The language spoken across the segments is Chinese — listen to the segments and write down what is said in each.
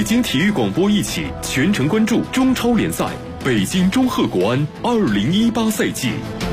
京体育广播一起全程关注中超联赛北京中赫国安2018赛季。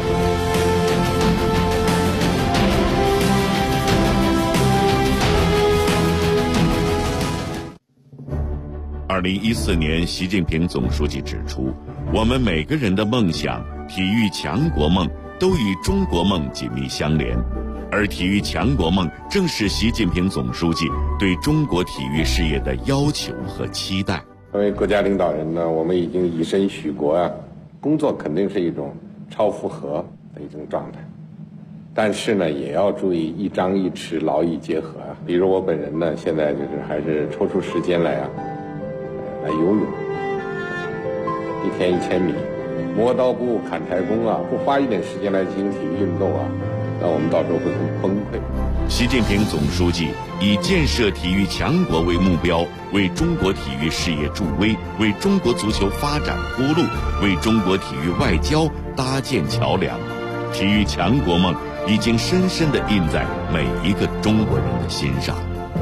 2014年，习近平总书记指出，我们每个人的梦想、体育强国梦都与中国梦紧密相连，而体育强国梦正是习近平总书记对中国体育事业的要求和期待。 作为国家领导人呢，我们已经以身许国啊，工作肯定是一种超负荷的一种状态，但是呢，也要注意一张一弛，劳逸结合啊。比如我本人呢，现在还是抽出时间来游泳，一天1000米，磨刀不误砍柴工啊，不花一点时间来进行体育运动啊，那我们到时候会很崩溃。 习近平总书记以建设体育强国为目标，为中国体育事业助威，为中国足球发展铺路，为中国体育外交搭建桥梁。体育强国梦已经深深地印在每一个中国人的心上。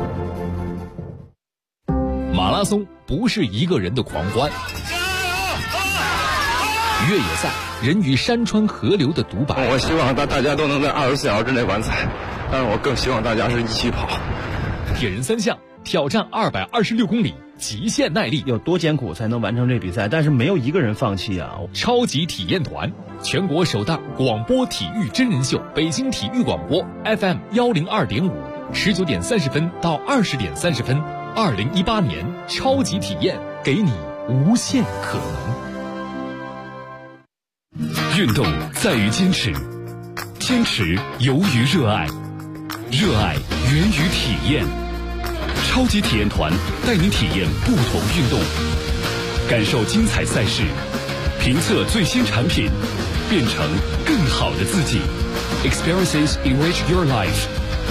马拉松不是一个人的狂欢，越野赛人与山川河流的独白。 我希望大家都能在24小时之内完赛，但是我更希望大家是一起跑。 铁人三项挑战226公里，极限耐力， 有多艰苦才能完成这比赛？但是没有一个人放弃啊！ 超级体验团，全国首档广播体育真人秀，北京体育广播 FM 102.5，19点30分到20点30分，2018年超级体验，给你无限可能。运动在于坚持，坚持由于热爱，热爱源于体验。超级体验团带你体验不同运动，感受精彩赛事，评测最新产品，变成更好的自己。Experiences enrich your life。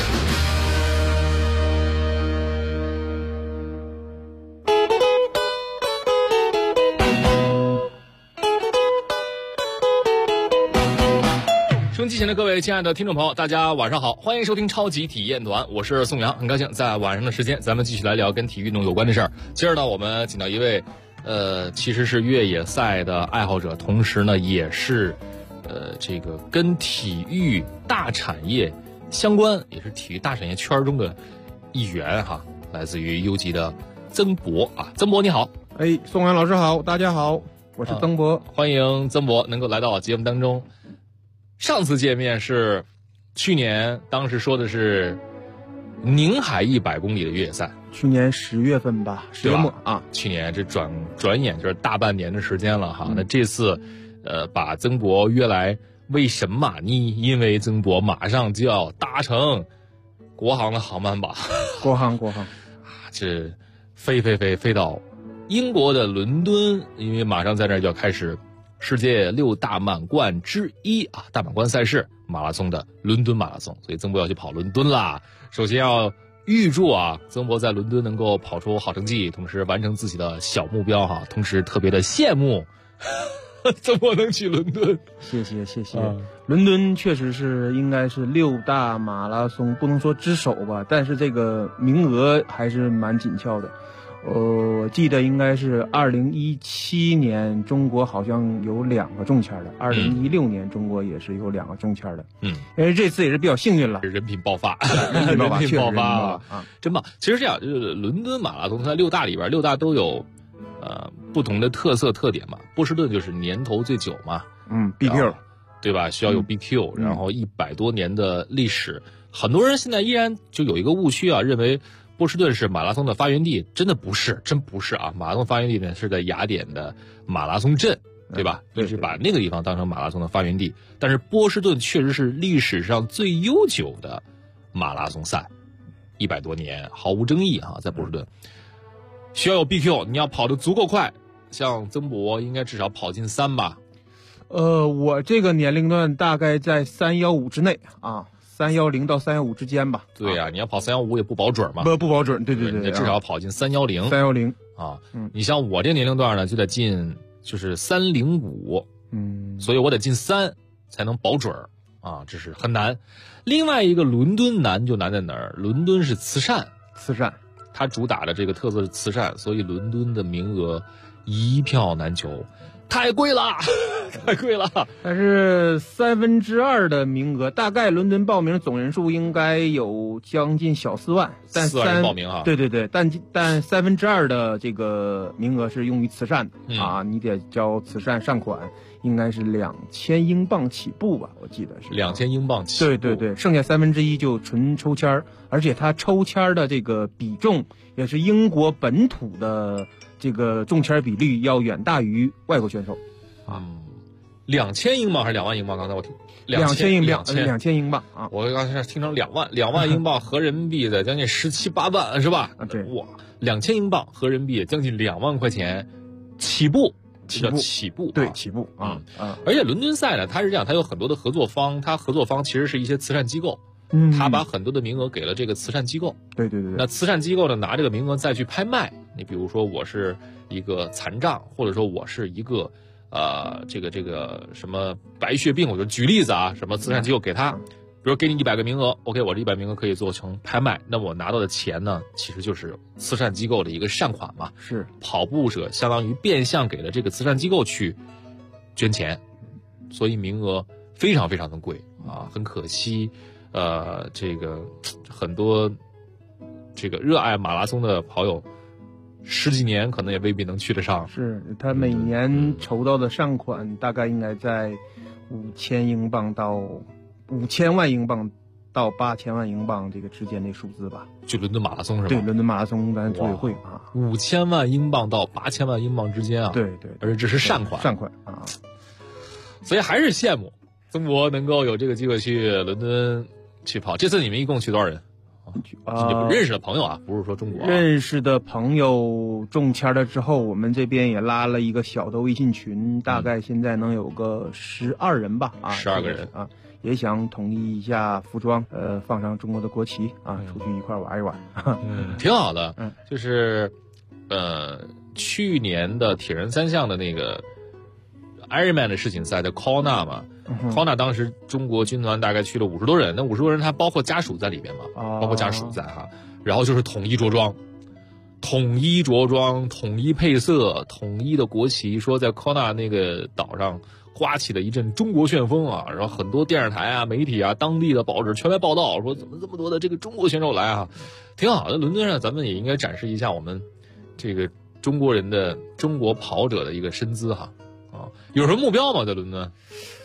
收音机前的各位亲爱的听众朋友，大家晚上好，欢迎收听超级体验团，我是宋阳，很高兴在晚上的时间咱们继续来聊跟体育运动有关的事儿。今儿呢，我们请到一位其实是越野赛的爱好者，同时呢也是这个跟体育大产业相关，也是体育大产业圈中的一员哈，来自于优级的曾博啊。曾博你好。 宋阳老师好，大家好，我是曾博， 欢迎曾博能够来到节目当中。上次见面是去年，当时说的是宁海100公里的越野赛， 去年10月份吧，10月末啊。 去年这转眼就是大半年的时间了哈。那这次把曾博约来，为什么呢？因为曾博马上就要搭乘国航的航班吧？ 国航这飞到英国的伦敦，因为马上在那儿就要开始世界6大满贯之一啊，大满贯赛事马拉松的伦敦马拉松，所以曾博要去跑伦敦啦。首先要预祝啊，曾博在伦敦能够跑出好成绩，同时完成自己的小目标哈。同时特别的羡慕曾博能去伦敦。 谢谢。伦敦确实是应该是6大马拉松不能说之首吧，但是这个名额还是蛮紧俏的。我记得应该是2017年中国好像有2个中签的，2016年中国也是有2个中签的。因为这次也是比较幸运了， 人品爆发， 人品爆发啊，真棒。其实这样，就是伦敦马拉松在6大里边，6大都有不同的特色特点嘛。波士顿就是年头最久嘛 ，BQ 对吧？需要有 BQ，然后100多年的历史，很多人现在依然就有一个误区啊，认为波士顿是马拉松的发源地，真不是啊！马拉松发源地呢是在雅典的马拉松镇，对吧？一直把那个地方当成马拉松的发源地。但是波士顿确实是历史上最悠久的马拉松赛，100多年毫无争议啊，在波士顿需要有 BQ， 你要跑得足够快，像曾博应该至少跑进3吧。 我这个年龄段大概在315之内啊。310到315之间吧。 对呀，你要跑315也不保准嘛。 不保准，对， 你至少要跑进310。 310 啊，你像我这年龄段呢，就得进就是305，所以我得进3才能保准啊，这是很难。另外一个伦敦难就难在哪儿？伦敦是慈善， 它主打的这个特色是慈善，所以伦敦的名额一票难求，太贵了，太贵了。 但是2/3的名额，大概伦敦报名总人数应该有将近小4万，但 4万人报名啊。 对对对，但2/3的这个名额是用于慈善的、啊，你得交慈善善款，应该是2000英镑起步吧，我记得是 2000英镑起步。 对对对，剩下1/3就纯抽签儿，而且它抽签儿的这个比重也是英国本土的这个中签比率要远大于外国选手。 2000英镑还是2万英镑？刚才我听 2000英镑啊！ 我刚才听成2万英镑合人民币的将近17、18万是吧？ 对， 哇，2000英镑合人民币将近2万块钱起步，起步， 对，起步啊。 而且伦敦赛呢，它是这样，它有很多的合作方，它合作方其实是一些慈善机构，他把很多的名额给了这个慈善机构。 对对对。 那慈善机构呢，拿这个名额再去拍卖。你比如说，我是一个残障，或者说我是一个。这个什么白血病，我就举例子啊，什么慈善机构给他，比如给你100个名额 ，OK， 我这100名额可以做成拍卖，那么我拿到的钱呢，其实就是慈善机构的一个善款嘛， 是跑步者相当于变相给了这个慈善机构去捐钱，所以名额非常非常的贵啊，很可惜，这个很多这个热爱马拉松的跑友。10几年可能也未必能去得上。 是他每年筹到的善款大概应该在5000英镑到5000万英镑到8000万英镑这个之间的数字吧。 就伦敦马拉松是吧？ 对，伦敦马拉松咱组委会啊 ，5000万英镑到8000万英镑之间啊。 对对， 而且这是善款。 善款啊， 所以还是羡慕曾博能够有这个机会去伦敦去跑。这次你们一共去多少人？认识的朋友啊，不是说中国认识的朋友中签了之后，我们这边也拉了一个小的微信群，大概现在能有个12人吧啊 ，12个人啊，也想统一一下服装，放上中国的国旗啊，出去一块玩一玩， 挺好的。就是去年的铁人3项的那个 Ironman 的世锦赛在 Kona 嘛。Kona 当时中国军团大概去了50多人，那50多人他包括家属在里面嘛，包括家属在哈，然后就是统一着装，统一配色，统一的国旗，说在 Kona 那个岛上刮起了一阵中国旋风啊，然后很多电视台啊、媒体啊、当地的报纸全来报道，说怎么这么多的这个中国选手来啊，挺好的。伦敦上咱们也应该展示一下我们这个中国人的中国跑者的一个身姿哈啊，有什么目标吗？在伦敦？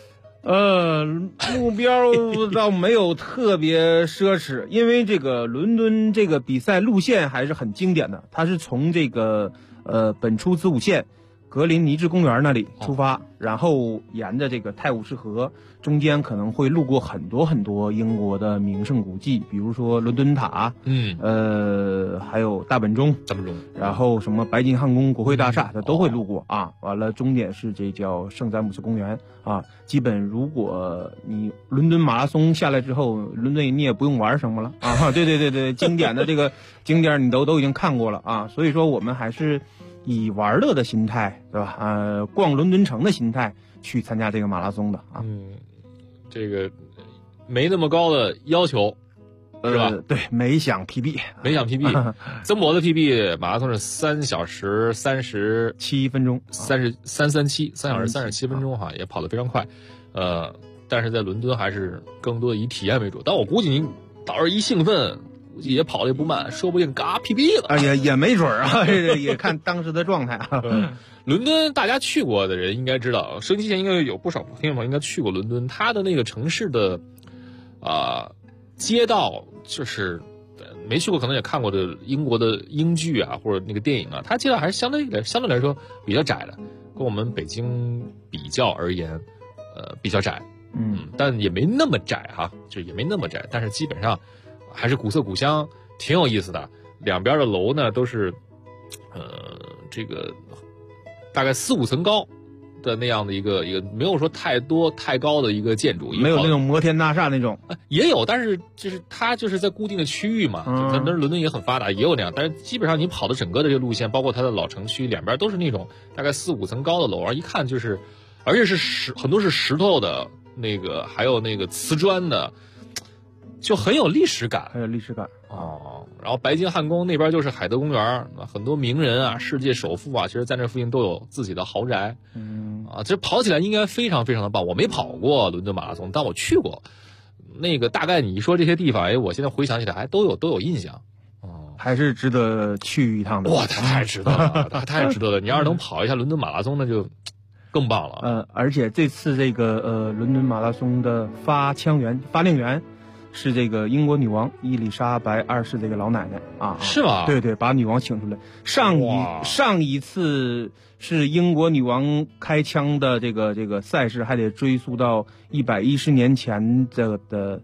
目标倒没有特别奢侈，因为这个伦敦这个比赛路线还是很经典的，它是从这个本初子午线格林尼治公园那里出发，然后沿着这个泰晤士河，中间可能会路过很多很多英国的名胜古迹，比如说伦敦塔，还有大本钟，然后什么白金汉宫、国会大厦，它都会路过啊。完了，终点是这叫圣詹姆斯公园啊。基本如果你伦敦马拉松下来之后，伦敦你也不用玩什么了啊。对，经典的这个景点你都已经看过了啊，所以说我们还是以玩乐的心态，对吧？逛伦敦城的心态去参加这个马拉松的啊。 这个没那么高的要求，是吧？ 对，没想 PB。 曾博的 PB 马拉松是3小时37 分钟 ，3小时37分钟哈，也跑得非常快。但是在伦敦还是更多的以体验为主。但我估计您到时候一兴奋，估计也跑得也不慢，说不定嘎 PB 了。 也没准啊，也看当时的状态啊。 伦敦大家去过的人应该知道，收音机前应该有不少听众朋友应该去过伦敦，它的那个城市的街道，就是没去过可能也看过的英国的英剧啊或者那个电影啊，它街道还是相对来说比较窄的，跟我们北京比较而言比较窄，但也没那么窄哈，就也没那么窄，但是基本上还是古色古香，挺有意思的。两边的楼呢都是这个大概4、5层高的那样的一个没有说太高的一个建筑， 没有那种摩天大厦那种， 也有，但是就是它就是在固定的区域嘛，那伦敦也很发达，也有那样，但是基本上你跑的整个的这个路线，包括它的老城区两边都是那种大概4、5层高的楼，一看就是，而且是很多是石头的那个，还有那个瓷砖的， 就很有历史感， 很有历史感哦。然后白金汉宫那边就是海德公园，很多名人啊、世界首富啊，其实在那附近都有自己的豪宅。这跑起来应该非常非常的棒。我没跑过伦敦马拉松，但我去过。那个大概你一说这些地方，我现在回想起来还都有印象。 还是值得去一趟的。 哇，太值得了，太值得了！你要是能跑一下伦敦马拉松，那就更棒了。 而且这次这个伦敦马拉松的发令员是这个英国女王伊丽莎白2世这个老奶奶啊。 是吗？ 对对，把女王请出来。上一次是英国女王开枪的这个赛事，还得追溯到110年前的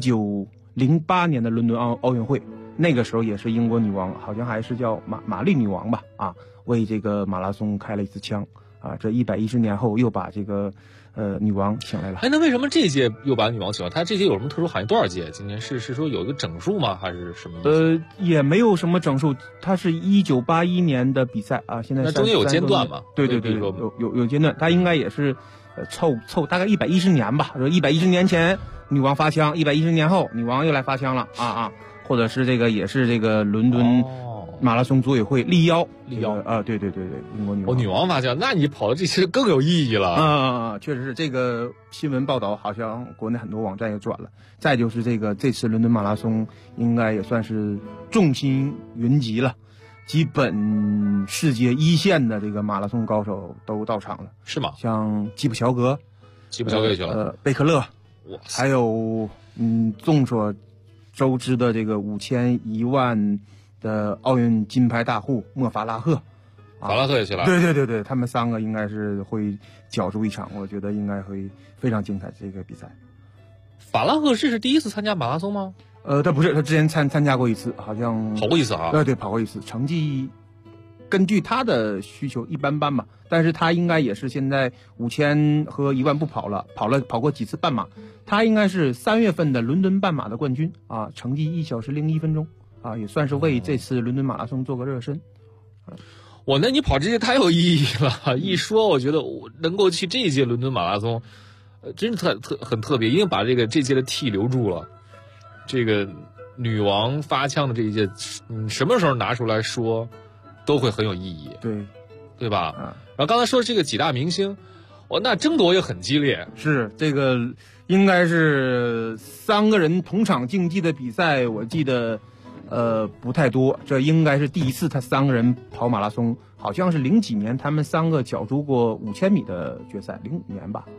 1908年的伦敦奥运会。那个时候也是英国女王，好像还是叫玛丽女王吧，为这个马拉松开了一次枪，这110年后又把这个女王请来了。 那为什么这届又把女王请来？她这届有什么特殊含义？多少届？今年是说有一个整数吗？还是什么意思？ 也没有什么整数，它是1981年的比赛啊，现在那中间有间断吗？ 对，有间断，它应该也是凑大概110年吧，说110年前女王发枪，110年后女王又来发枪了啊。或者是这个也是这个伦敦马拉松组委会力邀啊，对，英国女王。 女王发枪，那你跑的这些更有意义了确实是这个新闻报道，好像国内很多网站也转了。再就是这次伦敦马拉松应该也算是众星云集了，基本世界一线的这个马拉松高手都到场了， 是吗？ 像基普乔格也去了， 贝克勒，还有众所周知的这个5000、10000的奥运金牌大户莫法拉赫， 法拉赫也去了。 对，他们3个应该是会角逐一场，我觉得应该会非常精彩这个比赛。 法拉赫这是第一次参加马拉松吗？ 他不是，他之前参加过一次，好像跑过一次啊。 对，跑过一次，成绩根据他的需求一般般吧，但是他应该也是现在5000和10000不跑了，跑过几次半马。他应该是3月份的伦敦半马的冠军啊，成绩1小时01分钟啊，也算是为这次伦敦马拉松做个热身。 那你跑这些太有意义了，一说我觉得我能够去这一届伦敦马拉松，真是很特别，因为把这届的 T 留住了。这个女王发枪的这一届，什么时候拿出来说，都会很有意义，对吧？然后刚才说这个几大明星，那争夺也很激烈。 是这个应该是3个人同场竞技的比赛，我记得不太多，这应该是第一次他3个人跑马拉松，好像是00几年他们3个角逐过5000米的决赛，05年吧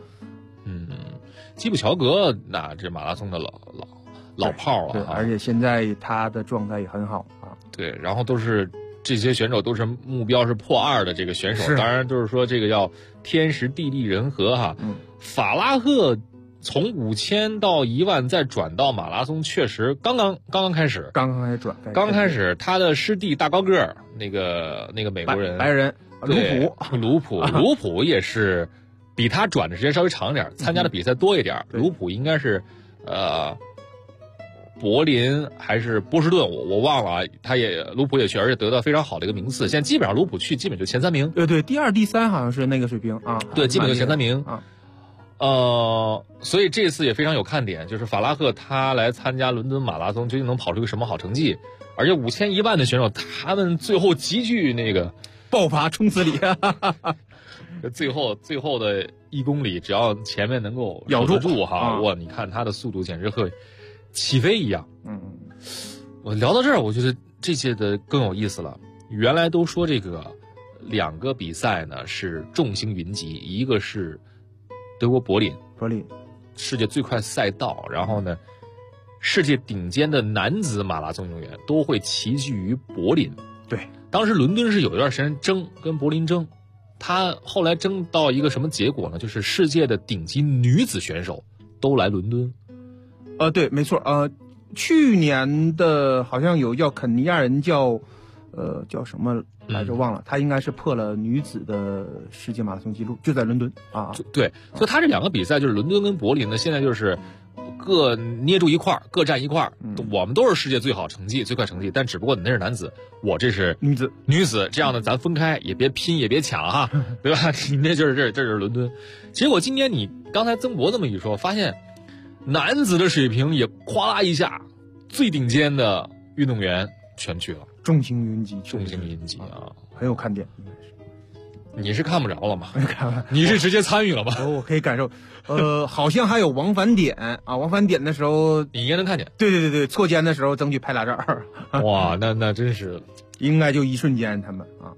基普乔格那这马拉松的老炮了， 对，而且现在他的状态也很好啊。 对，然后都是这些选手都是目标是破2的这个选手，当然就是说这个要天时地利人和哈。法拉赫从5000到10000再转到马拉松，确实刚刚开始， 刚开始他的师弟大高个儿那个美国人白人卢普也是比他转的时间稍微长一点，参加的比赛多一点。卢普应该是柏林还是波士顿，我忘了啊。卢普也去，而且得到非常好的一个名次。现在基本上卢普去基本就前3名。 对，第2、第3好像是那个水平啊。 对，基本就前3名啊。所以这次也非常有看点，就是法拉赫他来参加伦敦马拉松，究竟能跑出个什么好成绩？而且5000、10000的选手，他们最后极具那个爆发冲刺力。 最后的1公里，只要前面能够咬住哈，哇！你看他的速度简直和起飞一样。我聊到这儿，我觉得这届的更有意思了。原来都说这个2个比赛呢是众星云集，一个是德国柏林世界最快赛道，然后呢，世界顶尖的男子马拉松运动员都会齐聚于柏林。 对， 当时伦敦是有一段时间跟柏林争。他后来争到一个什么结果呢？就是世界的顶级女子选手都来伦敦。 对，没错。去年的好像有叫肯尼亚人叫什么来着忘了，他应该是破了女子的世界马拉松纪录，就在伦敦啊。 对，所以他这2个比赛就是伦敦跟柏林呢，现在就是各捏住一块，各占一块。我们都是世界最好成绩、最快成绩，但只不过你那是男子，我这是女子，这样的咱分开，也别拼，也别抢哈，对吧？你那就是这是伦敦。结果今年你刚才曾博这么一说，发现男子的水平也哗啦一下，最顶尖的运动员全去了， 众星云集， 众星云集啊， 很有看点。 你是看不着了吗？你是直接参与了吗？ 我可以感受，好像还有王返点啊，王返点的时候你应该能看见。 对，错肩的时候争取拍俩照。 哇，那真是， 应该就一瞬间他们啊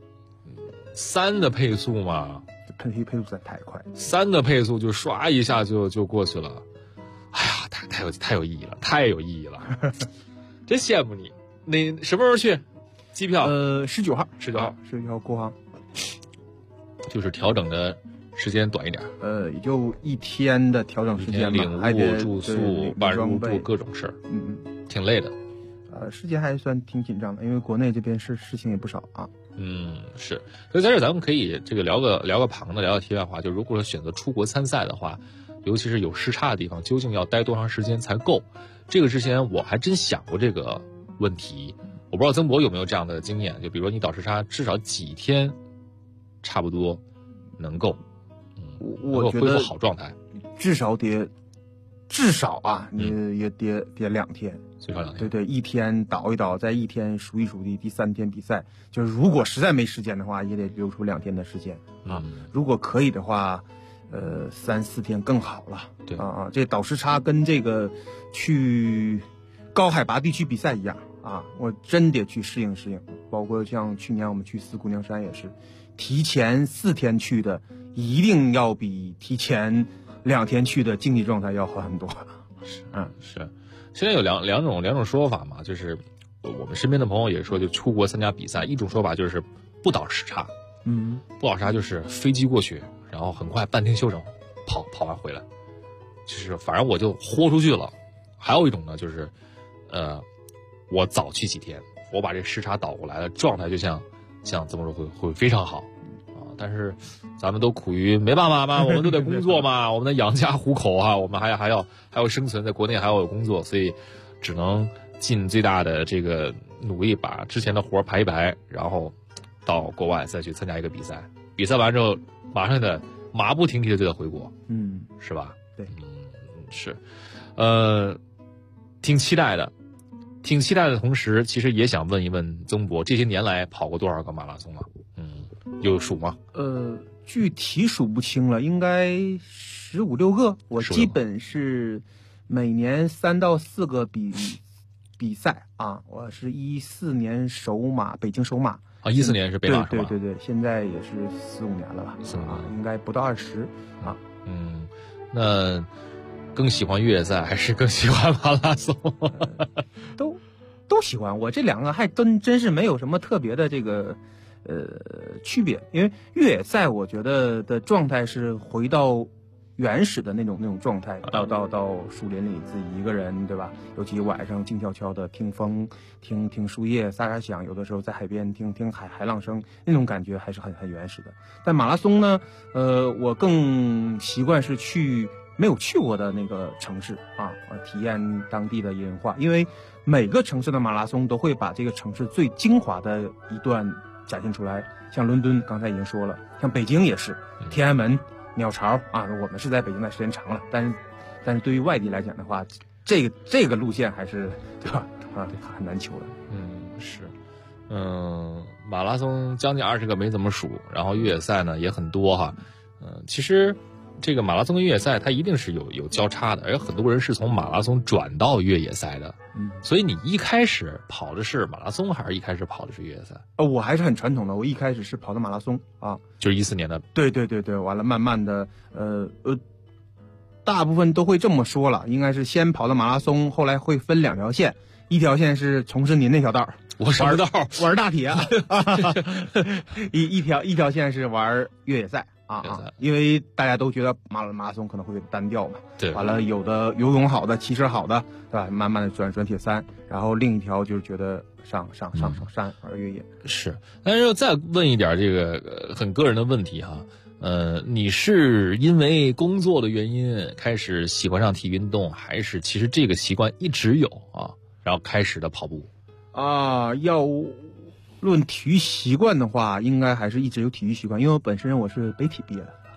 ，3的配速嘛， 配速实在太快 ，3的配速就刷一下就过去了。哎呀，太有意义了，太有意义了，真羡慕你。那什么时候去？机票 ？19号 ，19号国航。 就是调整的时间短一点， 也就1天的调整时间吧， 领物、住宿、办入住各种事儿，挺累的。 时间还算挺紧张的，因为国内这边事情也不少啊。 是。所以在这咱们可以这个聊个旁的，聊题外话。就如果说选择出国参赛的话，尤其是有时差的地方，究竟要待多长时间才够？这个之前我还真想过这个问题，我不知道曾博有没有这样的经验。就比如说你倒时差至少几天。差不多能够， 我觉得恢复好状态， 至少啊，你也得2天， 最少2天。 对，1天倒一倒，再1天数一数地，第3天比赛。就是如果实在没时间的话，也得留出2天的时间啊。如果可以的话，3、4天更好了。 对啊，这倒时差跟这个去高海拔地区比赛一样啊，我真得去适应。包括像去年我们去四姑娘山也是。提前4天去的，一定要比提前2天去的竞技状态要好很多。 是。现在有两种说法嘛，就是我们身边的朋友也说，就出国参加比赛，一种说法就是不倒时差，不倒时差就是飞机过去，然后很快半天休整，跑完回来，就是反正我就豁出去了。还有一种呢，就是我早去几天，我把这时差倒过来了，状态就像这么说会非常好啊！但是咱们都苦于没办法嘛，我们都得工作嘛，我们得养家糊口啊，我们还要生存，在国内还要有工作，所以只能尽最大的这个努力把之前的活排一排，然后到国外再去参加一个比赛。比赛完之后，马上得马不停蹄的就得回国，是吧？ 对， 是，挺期待的。同时，其实也想问一问曾博，这些年来跑过多少个马拉松了？有数吗？ 具体数不清了，应该15、16个。我基本是每年3到4个比赛啊。我是14年首马，北京首马啊，14年是北马是吧？ 对，现在也是4、5年了吧？应该不到20啊。 那更喜欢越野赛还是更喜欢马拉松？ 都喜欢。我这2个还真是没有什么特别的这个区别，因为越野赛我觉得的状态是回到原始的那种状态，到树林里自己一个人，对吧？尤其晚上静悄悄的听风，听树叶沙响，有的时候在海边听海浪声，那种感觉还是很原始的。但马拉松呢，我更习惯是去没有去过的那个城市啊，体验当地的文化，因为每个城市的马拉松都会把这个城市最精华的一段展现出来。像伦敦刚才已经说了，像北京也是，天安门、鸟巢啊，我们是在北京待时间长了，但是对于外地来讲的话，这个路线还是对吧？很难求的。 是，马拉松将近20个没怎么数，然后越野赛呢也很多哈。其实这个马拉松跟越野赛它一定是有交叉的，而很多人是从马拉松转到越野赛的。所以你一开始跑的是马拉松，还是一开始跑的是越野赛？ 我还是很传统的，我一开始是跑的马拉松啊， 就是14年的。 对，完了慢慢的，大部分都会这么说了，应该是先跑的马拉松，后来会分2条线，一条线是从事您那条道， 我什么道？ 玩大铁，一条线是玩越野赛。因为大家都觉得马拉松可能会单调嘛， 对， 完了有的游泳好的，骑车好的，对吧？慢慢的转铁三，然后另一条就是觉得上山玩越野。 是，但是再问一点这个很个人的问题哈，你是因为工作的原因开始喜欢上体育运动，还是其实这个习惯一直有啊？然后开始的跑步要论体育习惯的话，应该还是一直有体育习惯，因为我本身我是北体毕业的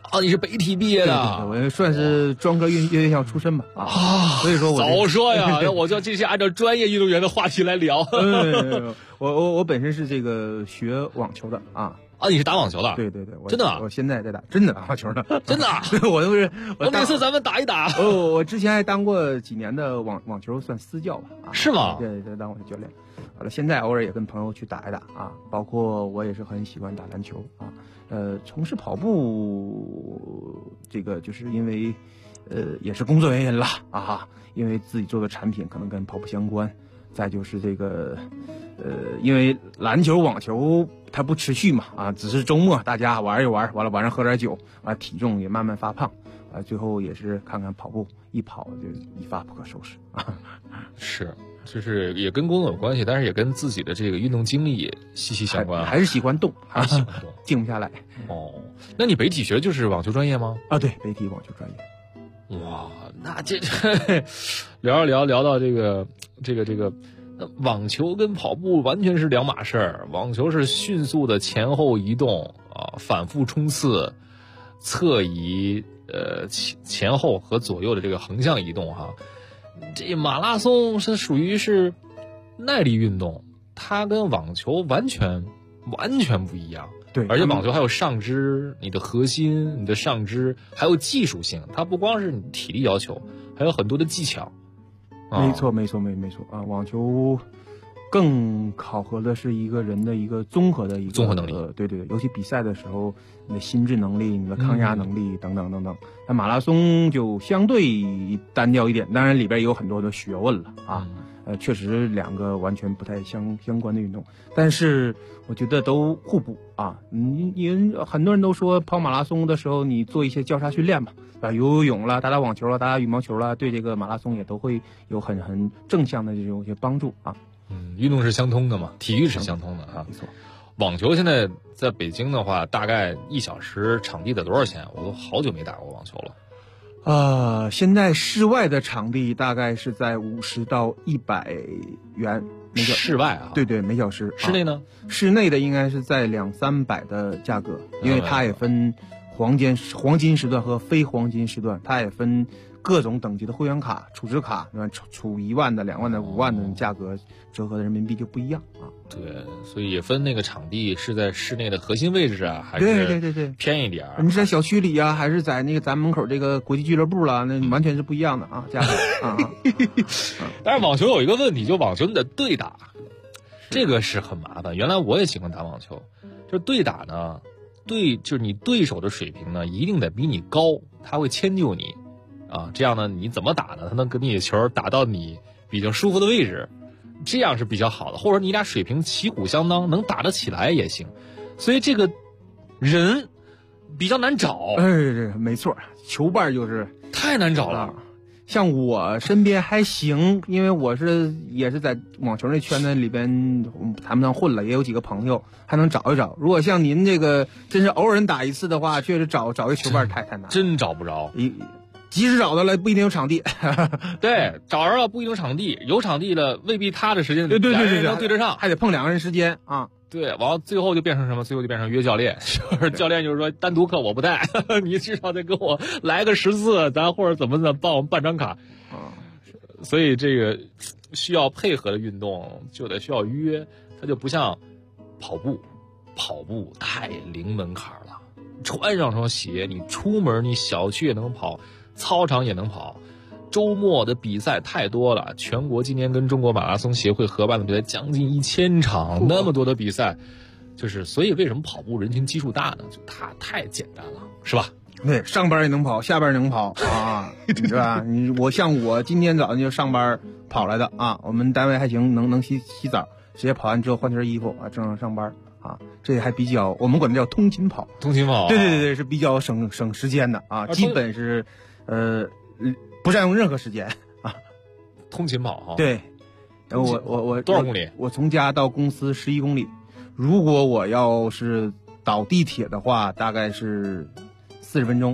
啊，你是北体毕业的？ 对，我算是专科院校出身吧。所以说我早说呀，那我就继续按照专业运动员的话题来聊。 我本身是这个学网球的啊。 你是打网球的？ 对， 真的？ 我现在在打，真的打网球的， 真的。 我都是我每次咱们打一打。 我之前还当过几年的网球算私教吧。 是吗？ 对，当网球教练。好了，现在偶尔也跟朋友去打一打啊，包括我也是很喜欢打篮球啊。从事跑步，这个就是因为也是工作原因了啊，因为自己做的产品可能跟跑步相关。再就是这个，因为篮球、网球它不持续嘛，啊，只是周末大家玩一玩，完了晚上喝点酒，啊，体重也慢慢发胖，啊，最后也是看看跑步，一跑就一发不可收拾啊。 是，就是也跟工作有关系，但是也跟自己的这个运动经历息息相关。 还是喜欢动，静不下来。 那你北体学的就是网球专业吗？ 啊，对，北体网球专业。 哇，那这聊到这个，网球跟跑步完全是两码事儿。网球是迅速的前后移动啊，反复冲刺、侧移，前后和左右的这个横向移动哈。这马拉松是属于是耐力运动，它跟网球完全不一样。 对， 而且网球还有上肢，你的核心、你的上肢，还有技术性，它不光是你体力要求，还有很多的技巧。 没错啊！网球更考核的是一个人的一个综合能力。对，尤其比赛的时候，你的心智能力、你的抗压能力等等。那马拉松就相对单调一点，当然里边也有很多的学问了啊。确实两个完全不太相关的运动，但是我觉得都互补啊。很多人都说跑马拉松的时候，你做一些交叉训练吧，游泳了，打网球了，打羽毛球了，对这个马拉松也都会有很正向的这种一些帮助啊。 运动是相通的嘛，体育是相通的啊。 没错。 网球现在在北京的话，大概1小时场地得多少钱？我都好久没打过网球了。 现在室外的场地大概是在50到100元每小时。 室外啊？ 对，每小时。 室内呢？ 室内的应该是在200-300的价格，因为它也分黄金时段和非黄金时段，它也分各种等级的会员卡、储值卡，储1万的、2万的、5万的价格，折合的人民币就不一样啊。 对，所以也分那个场地是在室内的核心位置啊，还是对偏一点。 你是在小区里啊，还是在那个咱门口这个国际俱乐部了？那完全是不一样的啊，价格啊。 但是网球有一个问题，就网球你得对打，这个是很麻烦。原来我也喜欢打网球，就对打呢，就是你对手的水平呢一定得比你高，他会迁就你啊，这样呢你怎么打呢？他能跟你的球打到你比较舒服的位置。这样是比较好的，或者你俩水平旗鼓相当，能打得起来也行。所以这个人比较难找。 没错，球伴就是太难找了。 像我身边还行，因为我也是在网球那圈子里边谈不上混了，也有几个朋友还能找一找。如果像您这个真是偶尔打一次的话，确实找一个球伴太难， 真找不着。 即使找到了，不一定有场地。 对，找着了不一定有场地，有场地了未必他的时间对能对得上， 还得碰2个人时间啊。 对，完了最后就变成什么？最后就变成约教练，教练就是说单独课我不带，你至少得给我来个10次，咱或者怎么帮我们办张卡啊。所以这个需要配合的运动就得需要约，它就不像跑步太零门槛了。穿上双鞋，你出门你小区也能跑，操场也能跑。周末的比赛太多了，全国今年跟中国马拉松协会合办的比赛将近1000场，那么多的比赛，就是所以为什么跑步人群基数大呢？就它太简单了，是吧？ 对，上班也能跑，下班也能跑啊，是吧？我今天早上就上班跑来的啊，我们单位还行，能洗澡，直接跑完之后换身衣服啊，正常上班。啊，这还比较，我们管它叫通勤跑。对，是比较省时间的啊，基本是，不占用任何时间啊。 通勤跑啊。 对，然后我多少公里？ 我从家到公司11公里，如果我要是倒地铁的话，大概是40分钟。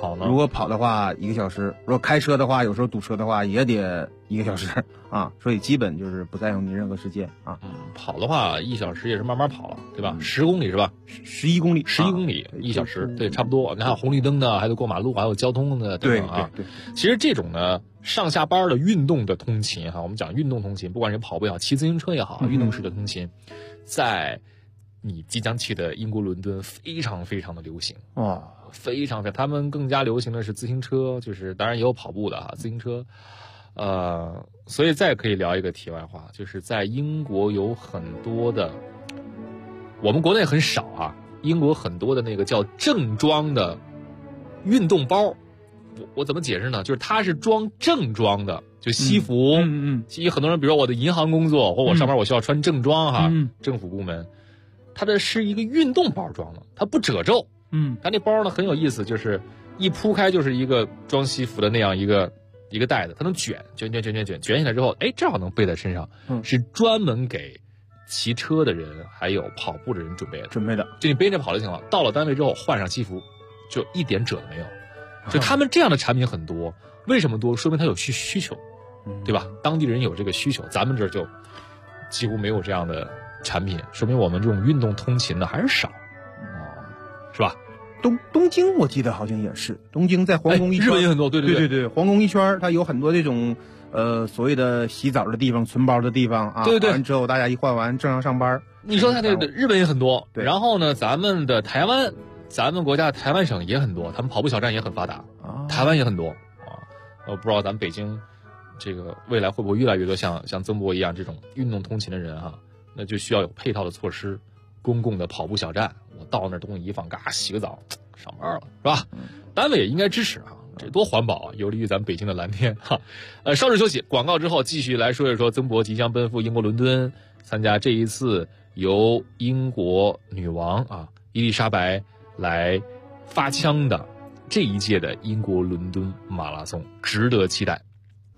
跑呢？ 如果跑的话1个小时，如果开车的话，有时候堵车的话也得1个小时啊，所以基本就是不占用你任何时间啊。 跑的话1小时也是慢慢跑了，对吧？10公里是吧 ？11公里 ，11公里1小时，对，差不多。你看红绿灯的，还得过马路，还有交通的等等啊。 对。 其实这种呢，上下班的运动的通勤哈，我们讲运动通勤，不管是跑步也好，骑自行车也好，运动式的通勤，在你即将去的英国伦敦非常非常的流行哇， 非常，他们更加流行的是自行车，就是当然也有跑步的哈，自行车。所以再可以聊一个题外话，就是在英国有很多的，我们国内很少啊，英国很多的那个叫正装的运动包，我怎么解释呢？就是它是装正装的，就西服，很多人比如说我的银行工作或我上班我需要穿正装哈，政府部门，它的是一个运动包装的，它不褶皱，它那包呢很有意思，就是一铺开就是一个装西服的那样一个袋子，它能卷起来之后，哎，正好能背在身上，是专门给骑车的人还有跑步的人准备的，就你背着跑就行了。到了单位之后换上西服，就一点褶都没有。就他们这样的产品很多，为什么多？说明他有需求，对吧？当地人有这个需求，咱们这就几乎没有这样的产品，说明我们这种运动通勤的还是少，是吧？ 东京我记得好像也是，东京在皇宫一圈， 日本也很多，对， 皇宫一圈它有很多这种所谓的洗澡的地方、存包的地方啊。 对， 完之后大家一换完正常上班。 你说它这个日本也很多，然后呢，咱们国家的台湾省也很多，他们跑步小站也很发达，台湾也很多啊。不知道咱们北京这个未来会不会越来越多像曾博一样这种运动通勤的人哈？那就需要有配套的措施，公共的跑步小站。我到那儿东西一放，嘎洗个澡，上班了，是吧？单位也应该支持啊，这多环保啊，有利于咱们北京的蓝天哈。稍事休息，广告之后继续来说一说曾博即将奔赴英国伦敦，参加这一次由英国女王伊丽莎白来发枪的这一届的英国伦敦马拉松，值得期待。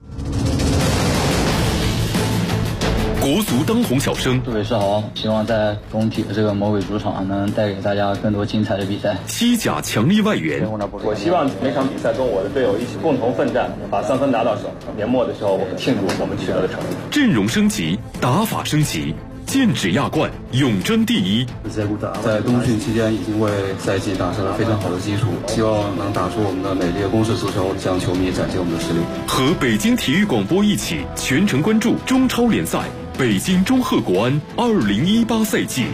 国足当红小生， 各位是好，希望在工体的这个魔鬼主场能带给大家更多精彩的比赛。 西甲强力外援， 我希望每场比赛跟我的队友一起共同奋战，把3分拿到手。年末的时候，我们庆祝我们取得的成绩。 阵容升级，打法升级，剑指亚冠，永争第一。 在冬训期间已经为赛季打下了非常好的基础，希望能打出我们的美丽的攻势足球，向球迷展现我们的实力。 和北京体育广播一起全程关注中超联赛北京中赫国安2018赛季。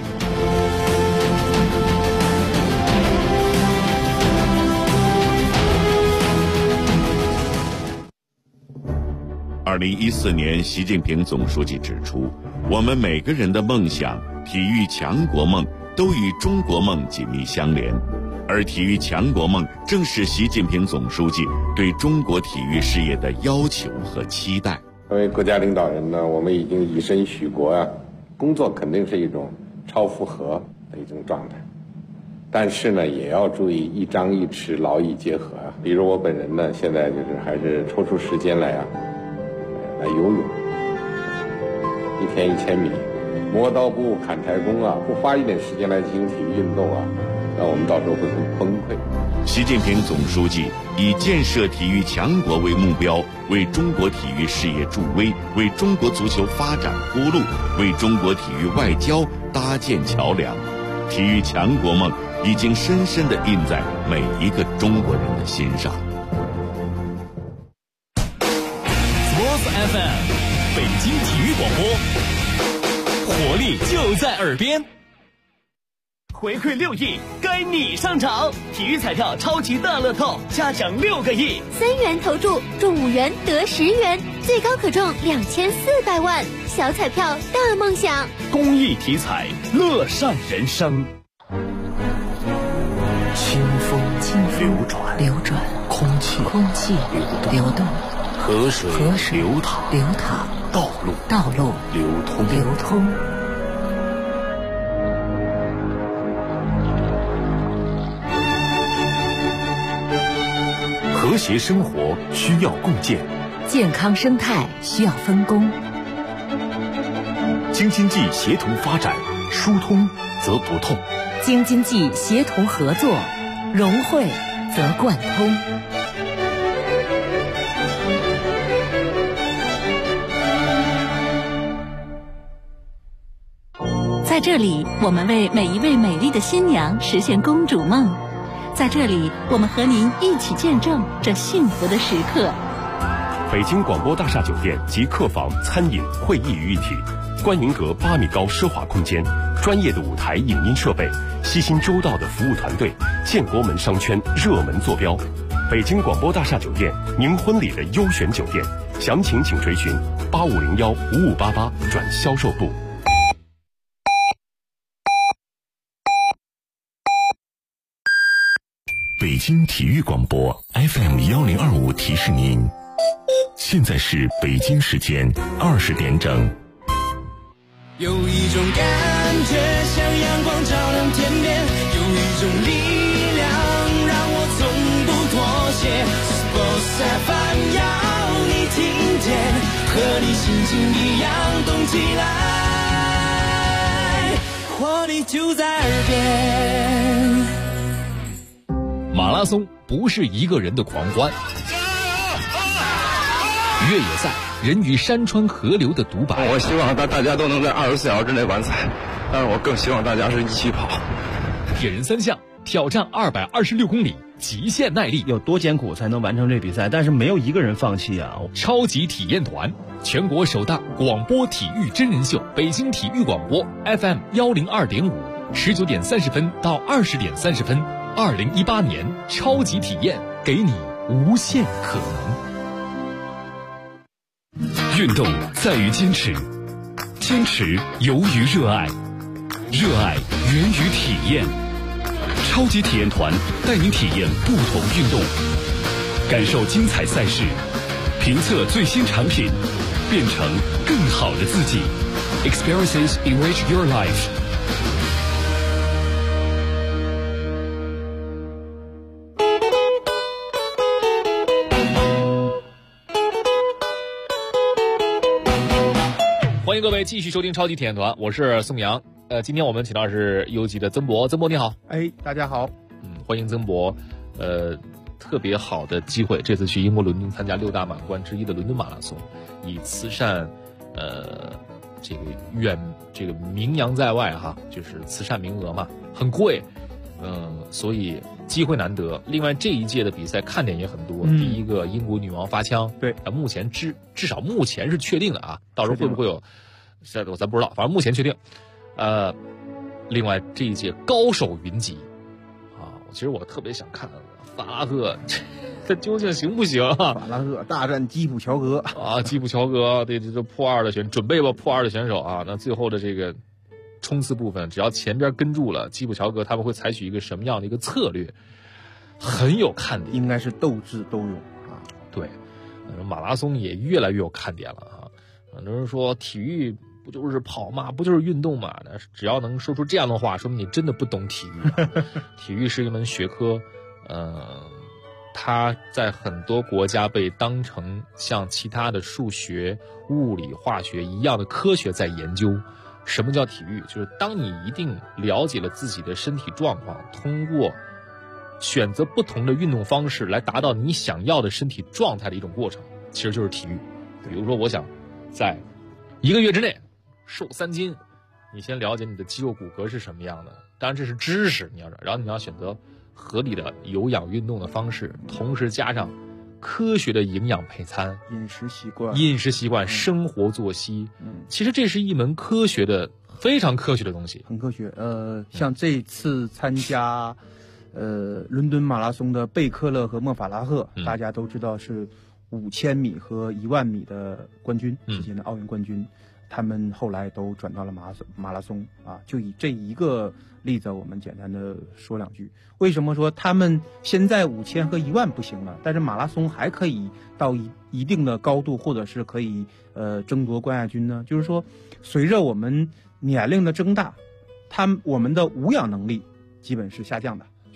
2014年，习近平总书记指出，我们每个人的梦想、体育强国梦都与中国梦紧密相连，而体育强国梦正是习近平总书记对中国体育事业的要求和期待。 作为国家领导人呢，我们已经以身许国啊，工作肯定是一种超负荷的一种状态，但是呢，也要注意一张一弛，劳逸结合啊。比如我本人呢，现在就是还是抽出时间来游泳，1天1000米，磨刀不误砍柴工啊，不花一点时间来进行体育运动啊，那我们到时候会很崩溃。 习近平总书记以建设体育强国为目标，为中国体育事业助威，为中国足球发展铺路，为中国体育外交搭建桥梁。体育强国梦已经深深地印在每一个中国人的心上。 FM 北京体育广播，活力就在耳边。 回馈6亿，该你上场！体育彩票超级大乐透，加奖6个亿 ，3元投注中5元得10元，最高可中2400万，小彩票大梦想。 公益体彩，乐善人生。 清风流转，空气流动， 河水流淌，道路流通。 和谐生活需要共建， 健康生态需要分工。 京津冀协同发展，疏通则不痛。 京津冀协同合作，融汇则贯通。在这里，我们为每一位美丽的新娘实现公主梦。在这里，我们和您一起见证这幸福的时刻。 北京广播大厦酒店集客房、餐饮、会议于一体，观云阁8米高奢华空间，专业的舞台影音设备，悉心周到的服务团队，建国门商圈热门坐标。北京广播大厦酒店，您婚礼的优选酒店，详情请垂询8501-5588转销售部。 北京体育广播 FM1025提示您，现在是北京时间20点整。 有一种感觉像阳光照亮天边，有一种力量让我从不妥协。Sports FM 要你听见，和你心情一样动起来，活力就在耳边。 马拉松不是一个人的狂欢，越野赛人与山川河流的独白。 我希望大家都能在24小时之内完赛，但是我更希望大家是一起跑。 铁人3项挑战226公里，极限耐力， 有多艰苦才能完成这比赛？但是没有一个人放弃啊！ 超级体验团，全国首档广播体育真人秀，北京体育广播 FM102.5，19点30分到20点30分。2018年超级体验，给你无限可能。 运动在于坚持，坚持由于热爱，热爱源于体验。超级体验团带您体验不同运动，感受精彩赛事，评测最新产品，变成更好的自己。Experiences enrich your life。 欢迎各位继续收听超级体验团，我是宋阳。今天我们请到的是优级的曾博，曾博你好。 大家好。 欢迎曾博。特别好的机会，这次去英国伦敦参加6大满贯之一的伦敦马拉松，以慈善，这个名扬在外哈，就是慈善名额嘛，很贵，所以机会难得。另外这一届的比赛看点也很多，第一个英国女王发枪， 对， 目前至少目前是确定的啊，到时候会不会有，咱不知道，反正目前确定。另外这一届高手云集啊，其实我特别想看法拉赫，这究竟行不行啊？ 法拉赫大战基普乔格啊，基普乔格对这破2的准备吧破2的选手啊，那最后的这个冲刺部分，只要前边跟住了基普乔格，他们会采取一个什么样的一个策略，很有看点， 应该是斗智斗勇啊。 对，马拉松也越来越有看点了啊。很多人说体育不就是跑嘛，不就是运动嘛？只要能说出这样的话，说明你真的不懂体育体育是一门学科，它在很多国家被当成像其他的数学、物理、化学一样的科学在研究。什么叫体育？就是当你一定了解了自己的身体状况，通过选择不同的运动方式来达到你想要的身体状态的一种过程，其实就是体育。比如说我想在1个月之内瘦3斤，你先了解你的肌肉骨骼是什么样的，当然这是知识，然后你要选择合理的有氧运动的方式，同时加上科学的营养配餐、 饮食习惯、 生活作息。其实这是一门科学的，非常科学的东西， 很科学。像这次参加伦敦马拉松的贝克勒和莫法拉赫，大家都知道是5000米和10000米的冠军，之前的奥运冠军。他们后来都转到了马拉松啊，就以这一个例子，我们简单的说2句。为什么说他们现在5000和10000不行了，但是马拉松还可以到一定的高度，或者是可以争夺冠亚军呢？就是说，随着我们年龄的增大，我们的无氧能力基本是下降的，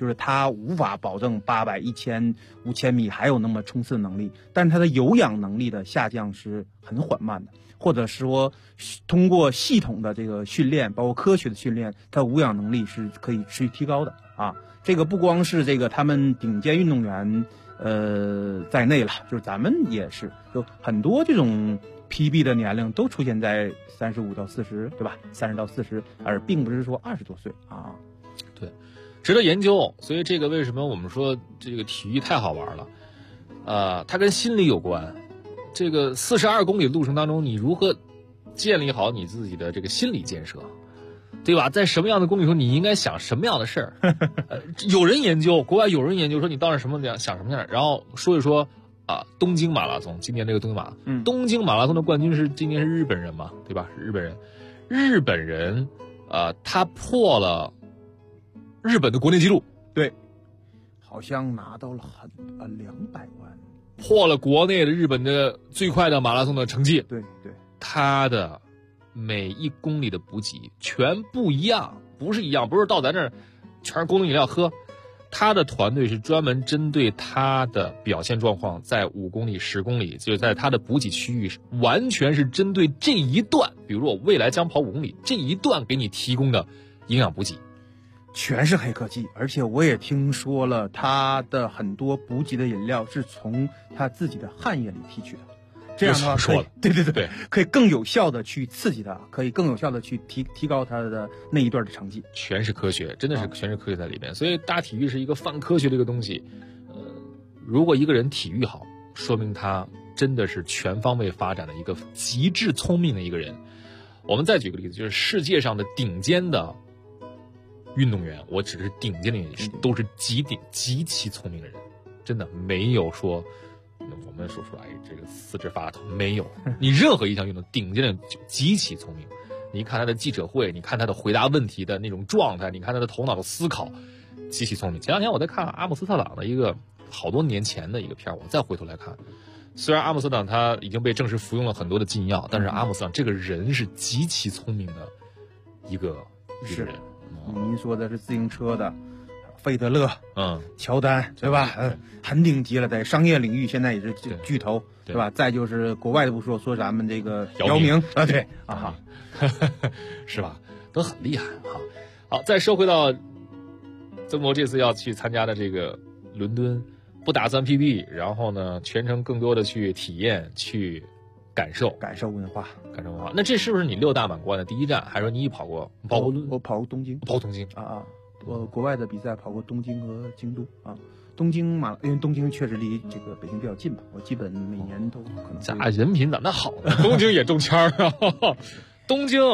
就是他无法保证800、1000、5000米还有那么冲刺能力，但是他的有氧能力的下降是很缓慢的，或者说通过系统的这个训练，包括科学的训练，他无氧能力是可以持续提高的啊。这个不光是这个他们顶尖运动员在内了，就是咱们也是，就很多这种 PB 的年龄都出现在35到40，对吧？30到40，而并不是说20多岁啊。 对，值得研究。所以这个为什么我们说这个体育太好玩了？它跟心理有关。这个42公里路程当中，你如何建立好你自己的这个心理建设，对吧？在什么样的公里途，你应该想什么样的事儿？有人研究，国外有人研究说你到那什么想什么样，然后说一说东京马拉松，今年这个东京马，东京马拉松的冠军今年是日本人嘛，对吧？日本人，他破了日本的国内纪录， 对，好像拿到了200万， 破了国内的日本的最快的马拉松的成绩。 对对， 他的每1公里的补给全不一样，不是一样，不是到咱这儿全是功能饮料喝。他的团队是专门针对他的表现状况，在5公里、10公里，就是在他的补给区域，完全是针对这一段，比如我未来将跑5公里这一段给你提供的营养补给， 全是黑科技。而且我也听说了，他的很多补给的饮料是从他自己的汗液里提取的。这样的话可以，对，可以更有效的去刺激它，可以更有效的去提高它的那一段的成绩。 全是科学，真的是全是科学在里面。所以大体育是一个泛科学的一个东西。如果一个人体育好，说明他真的是全方位发展的一个极致聪明的一个人。我们再举个例子，就是世界上的顶尖的运动员，我指的是顶尖的运动员，都是极其聪明的人，真的没有说我们说出来这个四肢发达没有。你任何一项运动顶尖的极其聪明，你看他的记者会，你看他的回答问题的那种状态，你看他的头脑的思考，极其聪明。前两天我在看阿姆斯特朗的一个好多年前的一个片，我再回头来看，虽然阿姆斯特朗他已经被证实服用了很多的禁药，但是阿姆斯特朗这个人是极其聪明的一个人。 您说的是自行车的费德勒，乔丹，对吧？很顶级了，在商业领域现在也是巨头，对吧？再就是国外的不说咱们这个姚明啊，对啊， 是吧？都很厉害啊。好，再说回到曾博这次要去参加的这个伦敦，不打算 PB， 然后呢，全程更多的去体验、去感受文化。 那这是不是你6大满贯的第一站？还是说你跑过？ 我跑过东京，我国外的比赛跑过东京和京都啊。东京因为东京确实离这个北京比较近吧，我基本每年都可能。 咱人品咋那好呢？东京也中签啊！东京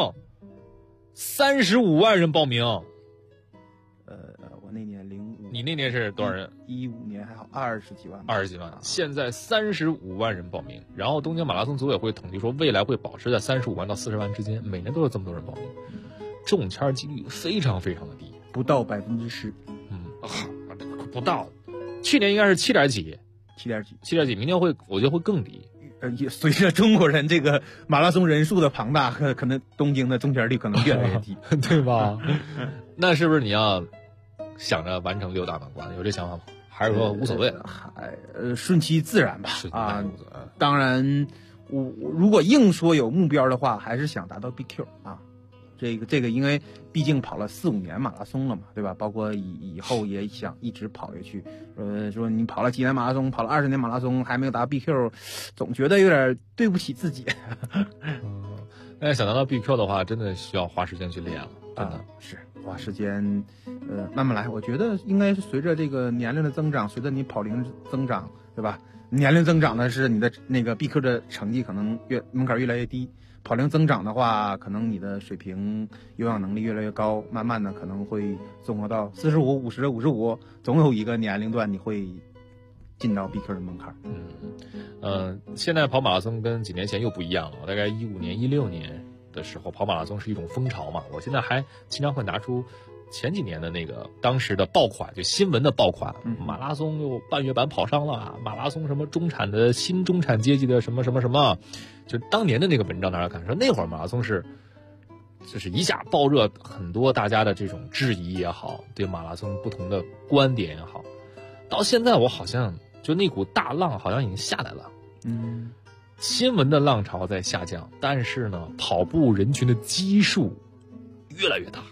35万人报名。 我那年05， 你那年是多少人 ？15年还好，20几万。 20几万，现在35万人报名。然后东京马拉松组委会统计说，未来会保持在35万到40万之间，每年都有这么多人报名，中签几率非常非常的低， 不到10%。 不到。去年应该是7点几，明年我觉得会更低。 也随着中国人这个马拉松人数的庞大，可能东京的中签率可能越来越低， 对吧？那是不是你要想着完成6大满贯，有这想法吗？还是说无所谓？ 顺其自然吧。当然，我如果硬说有目标的话，还是想达到 BQ 啊。这个，因为毕竟跑了4-5年马拉松了嘛，对吧？包括以后也想一直跑下去。说你跑了几年马拉松，跑了20年马拉松，还没有达 BQ， 总觉得有点对不起自己。 那想达到 BQ 的话，真的需要花时间去练了，真的是花时间，慢慢来。我觉得应该是随着这个年龄的增长，随着你跑龄增长，对吧？年龄增长的是你的那个 BQ 的成绩可能门槛越来越低。跑龄增长的话，可能你的水平有氧能力越来越高，慢慢的可能会综合到45、50、55，总有一个年龄段你会进到 BQ 的门槛。 现在跑马拉松跟几年前又不一样了。大概15年、16年的时候，跑马拉松是一种风潮嘛。我现在还经常会拿出前几年的那个当时的爆款，就新闻的爆款，马拉松又半月板跑伤了，马拉松什么新中产阶级的什么什么什么，就当年的那个文章大家看，说那会儿马拉松是就是一下爆热很多大家的这种质疑也好，对马拉松不同的观点也好，到现在我好像就那股大浪好像已经下来了。新闻的浪潮在下降，但是呢，跑步人群的基数越来越大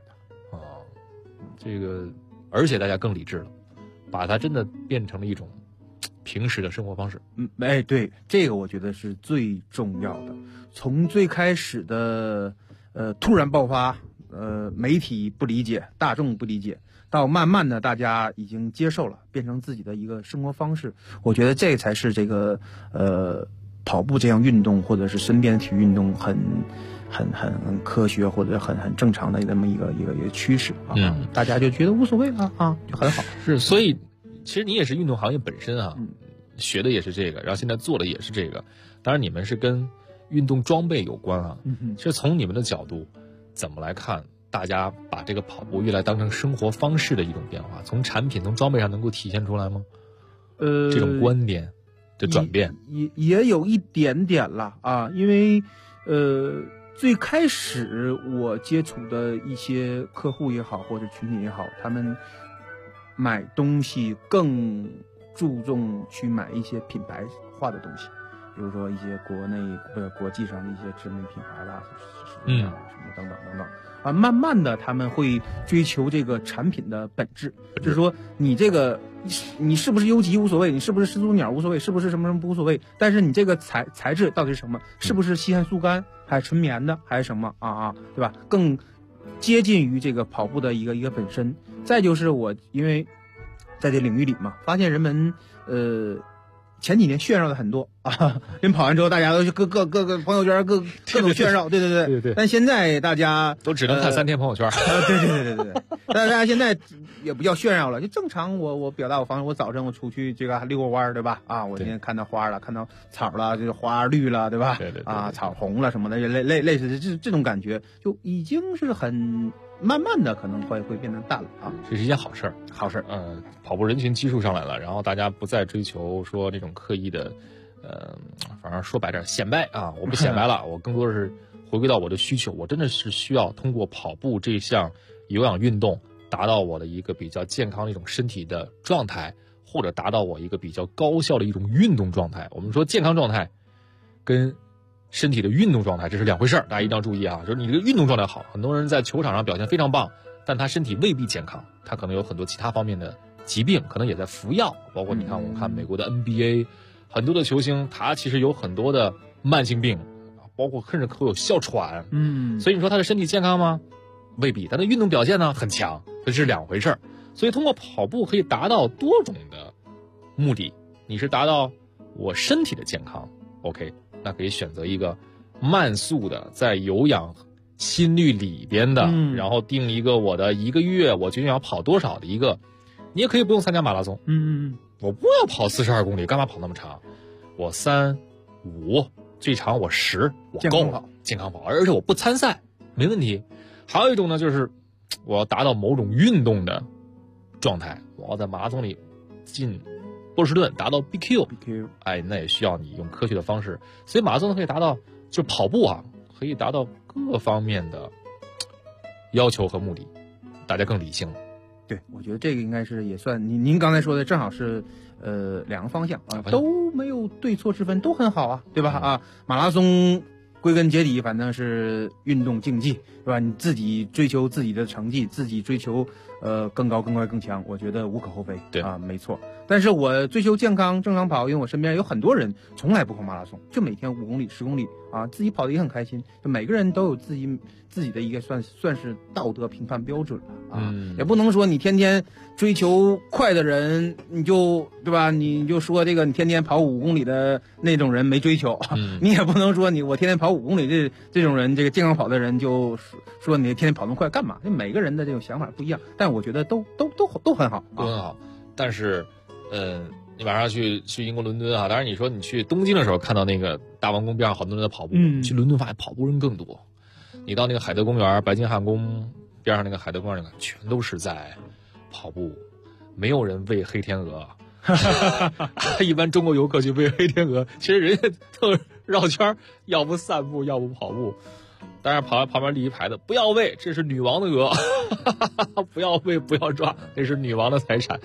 这个而且大家更理智了，把它真的变成了一种平时的生活方式。 对，这个我觉得是最重要的。从最开始的突然爆发，媒体不理解，大众不理解，到慢慢的大家已经接受了，变成自己的一个生活方式。我觉得这才是这个跑步这样运动，或者是身边的体育运动很科学或者很正常的这么一个趋势大家就觉得无所谓了就很好。 是，所以其实你也是运动行业本身学的也是这个，然后现在做的也是这个。当然你们是跟运动装备有关其实从你们的角度怎么来看，大家把这个跑步越来当成生活方式的一种变化，从产品从装备上能够体现出来吗？这种观点的转变也有一点点了因为最开始我接触的一些客户也好或者群体也好，他们买东西更注重去买一些品牌化的东西，比如说一些国际上的一些知名品牌啦，什么等等慢慢的他们会追求这个产品的本质，就是说你这个你是不是优级无所谓，你是不是始祖鸟无所谓，是不是什么什么无所谓，但是你这个材质到底是什么，是不是吸汗速干还是纯棉的还是什么对吧，更接近于这个跑步的一个本身。再就是我因为在这领域里嘛，发现人们前几年炫耀的很多人跑完之后大家都各个朋友圈各种炫耀，对。但现在大家都只能看3天朋友圈对。但大家现在也不叫炫耀了，就正常我表达我方式，我早晨我出去这个遛个弯，对吧我今天看到花了，看到草了，这个花绿了，对吧对草红了什么的，类似的这种感觉就已经是很慢慢的可能会变成淡了这是一件好事。跑步人群基数上来了，然后大家不再追求说这种刻意的反正说白点显摆我不显摆了我更多的是回归到我的需求，我真的是需要通过跑步这项有氧运动达到我的一个比较健康的一种身体的状态，或者达到我一个比较高效的一种运动状态。我们说健康状态跟身体的运动状态这是两回事大家一定要注意就是你这个运动状态好，很多人在球场上表现非常棒，但他身体未必健康，他可能有很多其他方面的疾病，可能也在服药，包括你看我们看美国的 NBA 很多的球星他其实有很多的慢性病，包括甚至会有哮喘所以你说他的身体健康吗？未必，但他运动表现呢很强，这是两回事。所以通过跑步可以达到多种的目的，你是达到我身体的健康 OK， 那可以选择一个慢速的在有氧心率里边的然后定一个我的1个月我究竟要跑多少的一个，你也可以不用参加马拉松我不要跑42公里，干嘛跑那么长，我3、5最长我10我够了，健康跑而且我不参赛没问题。还有一种呢，就是我要达到某种运动的状态，我要在马拉松里进波士顿达到 BQ 那也需要你用科学的方式。所以马拉松可以达到，就跑步可以达到各方面的要求和目的，大家更理性了。 对，我觉得这个应该是也算您刚才说的正好是两个方向都没有对错之分，都很好对吧马拉松归根结底反正是运动竞技，对吧？你自己追求自己的成绩，自己追求更高更快更强，我觉得无可厚非。 对没错。但是我追求健康正常跑，因为我身边有很多人从来不跑马拉松，就每天5公里10公里自己跑得也很开心。就每个人都有自己的一个算是道德评判标准了也不能说你天天追求快的人你就对吧？你就说这个你天天跑5公里的那种人没追求你也不能说我天天跑5公里这种人，这个健康跑的人就说你天天跑那么快干嘛？就每个人的这种想法不一样，但我觉得都很好， 都很好。但是你晚上去英国伦敦当然你说你去东京的时候看到那个大王宫边上好多人在跑步去伦敦发现跑步人更多。你到那个海德公园白金汉宫边上那个海德公园全都是在跑步，没有人喂黑天鹅一般中国游客去喂黑天鹅，其实人家都绕圈，要不散步要不跑步。 但是旁边立一牌子，不要喂，这是女王的鹅，不要喂，不要抓，这是女王的财产。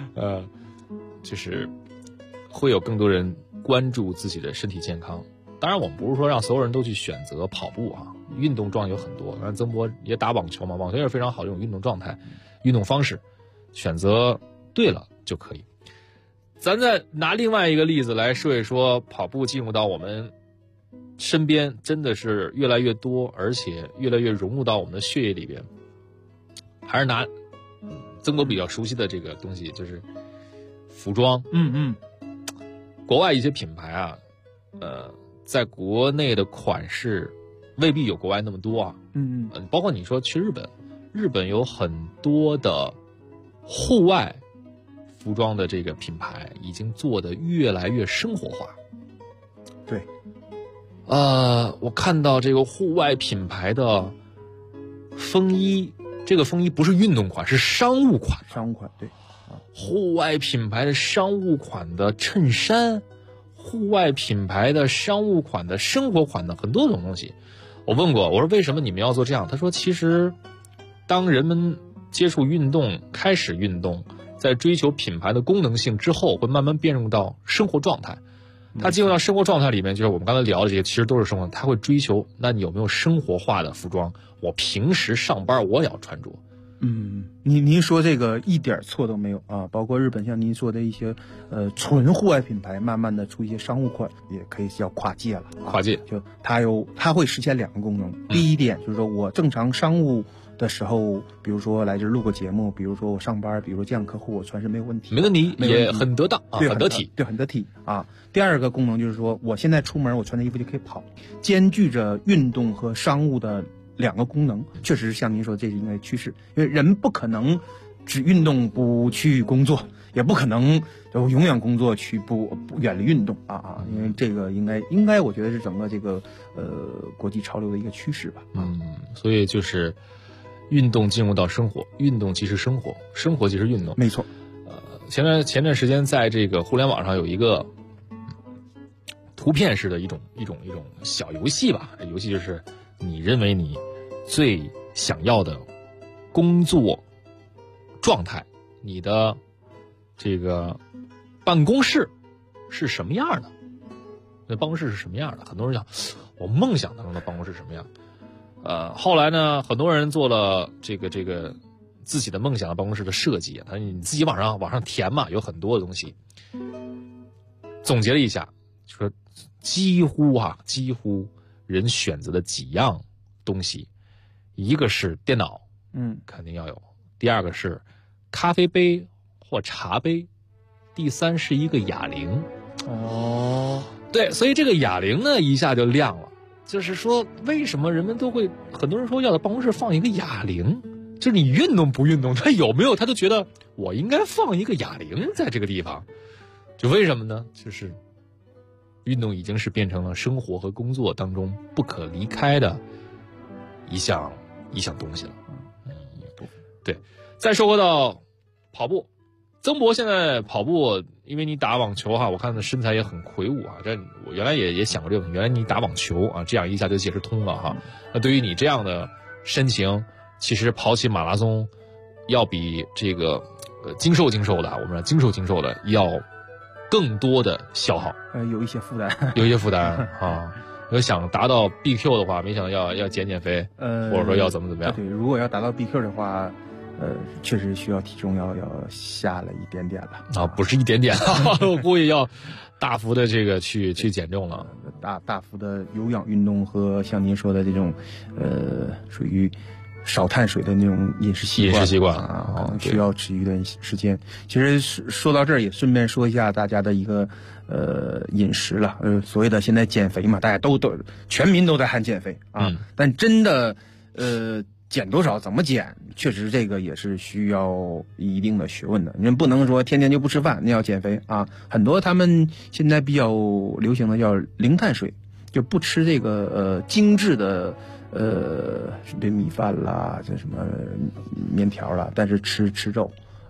就是会有更多人关注自己的身体健康。当然，我们不是说让所有人都去选择跑步啊，运动状态有很多。那曾博也打网球嘛，网球也是非常好的一种运动状态、运动方式，选择对了就可以。咱再拿另外一个例子来说一说，跑步进入到我们身边真的是越来越多，而且越来越融入到我们的血液里边。还是拿曾博比较熟悉的这个东西，就是服装。国外一些品牌啊，在国内的款式未必有国外那么多啊。包括你说去日本，日本有很多的户外服装的这个品牌已经做得越来越生活化。 对， 我看到这个户外品牌的风衣，这个风衣不是运动款，是商务款。 商务款，对。 户外品牌的商务款的衬衫，户外品牌的商务款的生活款的很多种东西。我问过，我说为什么你们要做这样？他说其实当人们接触运动，开始运动，在追求品牌的功能性之后，会慢慢变入到生活状态。他进入到生活状态里面，就是我们刚才聊的这些，其实都是生活。他会追求，那你有没有生活化的服装？我平时上班我也要穿着。 您说这个一点错都没有啊！包括日本像您说的一些纯户外品牌，慢慢的出一些商务款，也可以叫跨界了。 跨界就它会实现两个功能。第一点就是说我正常商务的时候，比如说来这录个节目，比如说我上班，比如说见客户，我穿是没有问题， 没问题，也很得当啊， 对， 很得体， 对，很得体啊。第二个功能就是说，我现在出门我穿的衣服就可以跑，兼具着运动和商务的两个功能。确实像您说，这是应该趋势，因为人不可能只运动不去工作，也不可能就永远工作去不远离运动啊！因为这个应该我觉得是整个这个国际潮流的一个趋势吧。 所以就是运动进入到生活，运动即是生活，生活即是运动。 没错。 前段时间在这个互联网上有一个图片式的一种小游戏吧，这游戏就是你认为你最想要的工作状态，你的这个办公室是什么样的？那办公室是什么样的？很多人想，我梦想当中的办公室什么样？后来呢，很多人做了这个自己的梦想的办公室的设计，你自己往上填嘛，有很多的东西。总结了一下，就说几乎人选择的几样东西，一个是电脑，肯定要有；第二个是咖啡杯或茶杯；第三是一个哑铃。对，所以这个哑铃呢一下就亮了。就是说，为什么人们都会很多人说要在办公室放一个哑铃？就是你运动不运动，他有没有他都觉得我应该放一个哑铃在这个地方。就为什么呢？就是运动已经是变成了生活和工作当中不可离开的一项东西了。对，再说回到跑步，曾博现在跑步，因为你打网球哈，我看他身材也很魁梧啊。这我原来也想过这个问题，原来你打网球啊，这样一下就解释通了哈。那对于你这样的身形，其实跑起马拉松要比这个经受的，我们说经受的要更多的消耗， 有一些负担， 啊。要想达到 BQ 的话，没想到要减肥，或者说要怎么样？ 对，如果要达到 BQ 的话，确实需要体重要下了一点点了啊，不是一点点，我估计要大幅的这个去减重了， 大幅的有氧运动和像您说的这种属于少碳水的那种饮食习惯啊，可能需要持续一段时间。其实说到这儿，也顺便说一下大家的一个饮食了。所谓的现在减肥嘛，大家都全民都在喊减肥啊，但真的减多少，怎么减，确实这个也是需要一定的学问的。你不能说天天就不吃饭，那要减肥啊。很多他们现在比较流行的叫零碳水，就不吃这个精致的这米饭啦，这什么面条啦，但是吃肉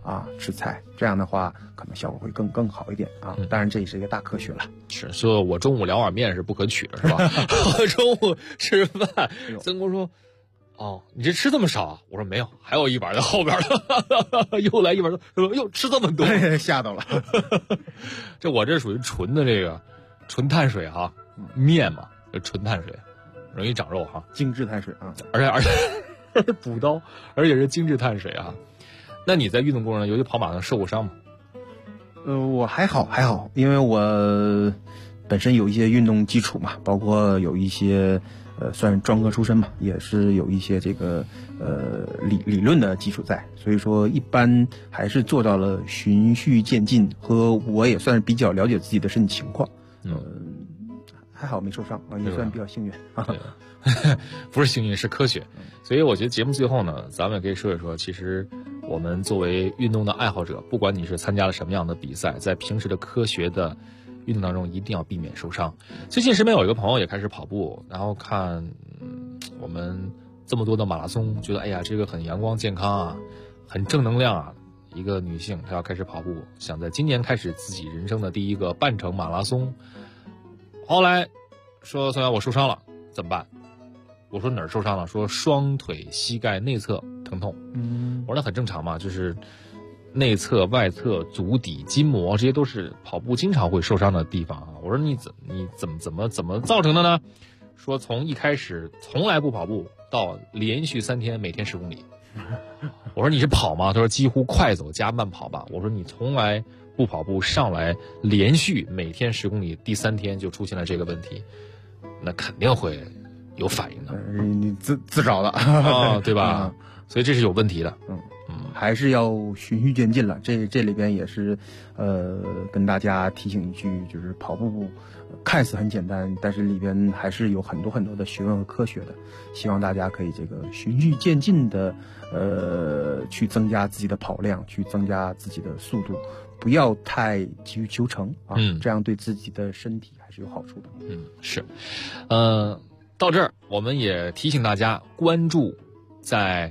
吃菜，这样的话可能效果会更好一点啊。当然这也是一个大科学了。 是说我中午2碗面是不可取的，是吧？我中午吃饭，曾国说：“哦，你这吃这么少啊？”我说：“没有，还有1碗在后边的。”又来1碗，说：“哟，吃这么多， 吓到了。” 这属于纯的这个纯碳水哈，面嘛，就纯碳水，容易长肉哈， 精致碳水啊， 而且补刀，而且是精致碳水啊。那你在运动过程中，尤其跑马上受过伤吗？ 我还好，因为我本身有一些运动基础嘛，包括有一些算是专科出身嘛，也是有一些这个理论的基础在，所以说一般还是做到了循序渐进，和我也算是比较了解自己的身体情况，还好没受伤啊，也算比较幸运啊。 不是幸运，是科学。所以我觉得节目最后呢，咱们也可以说一说，其实我们作为运动的爱好者，不管你是参加了什么样的比赛，在平时的科学的运动当中，一定要避免受伤。最近身边有一个朋友也开始跑步，然后看我们这么多的马拉松，觉得哎呀，这个很阳光健康啊，很正能量啊。一个女性，她要开始跑步，想在今年开始自己人生的第一个半程马拉松。后来说：“宋阳，我受伤了，怎么办？”我说：“哪儿受伤了？”说双腿膝盖内侧疼痛。我说那很正常嘛，就是内侧、外侧、足底、筋膜，这些都是跑步经常会受伤的地方啊。我说你怎么造成的呢？说从一开始从来不跑步到连续3天每天10公里。我说你是跑吗？他说几乎快走加慢跑吧。我说你从来不跑步上来连续每天10公里，第3天就出现了这个问题，那肯定会有反应的。 你自找的啊，对吧？所以这是有问题的。 还是要循序渐进了。这里边也是跟大家提醒一句，就是跑步看似很简单，但是里边还是有很多的学问和科学的。希望大家可以这个循序渐进的去增加自己的跑量，去增加自己的速度，不要太急于求成啊。这样对自己的身体还是有好处的。 是。到这儿我们也提醒大家关注在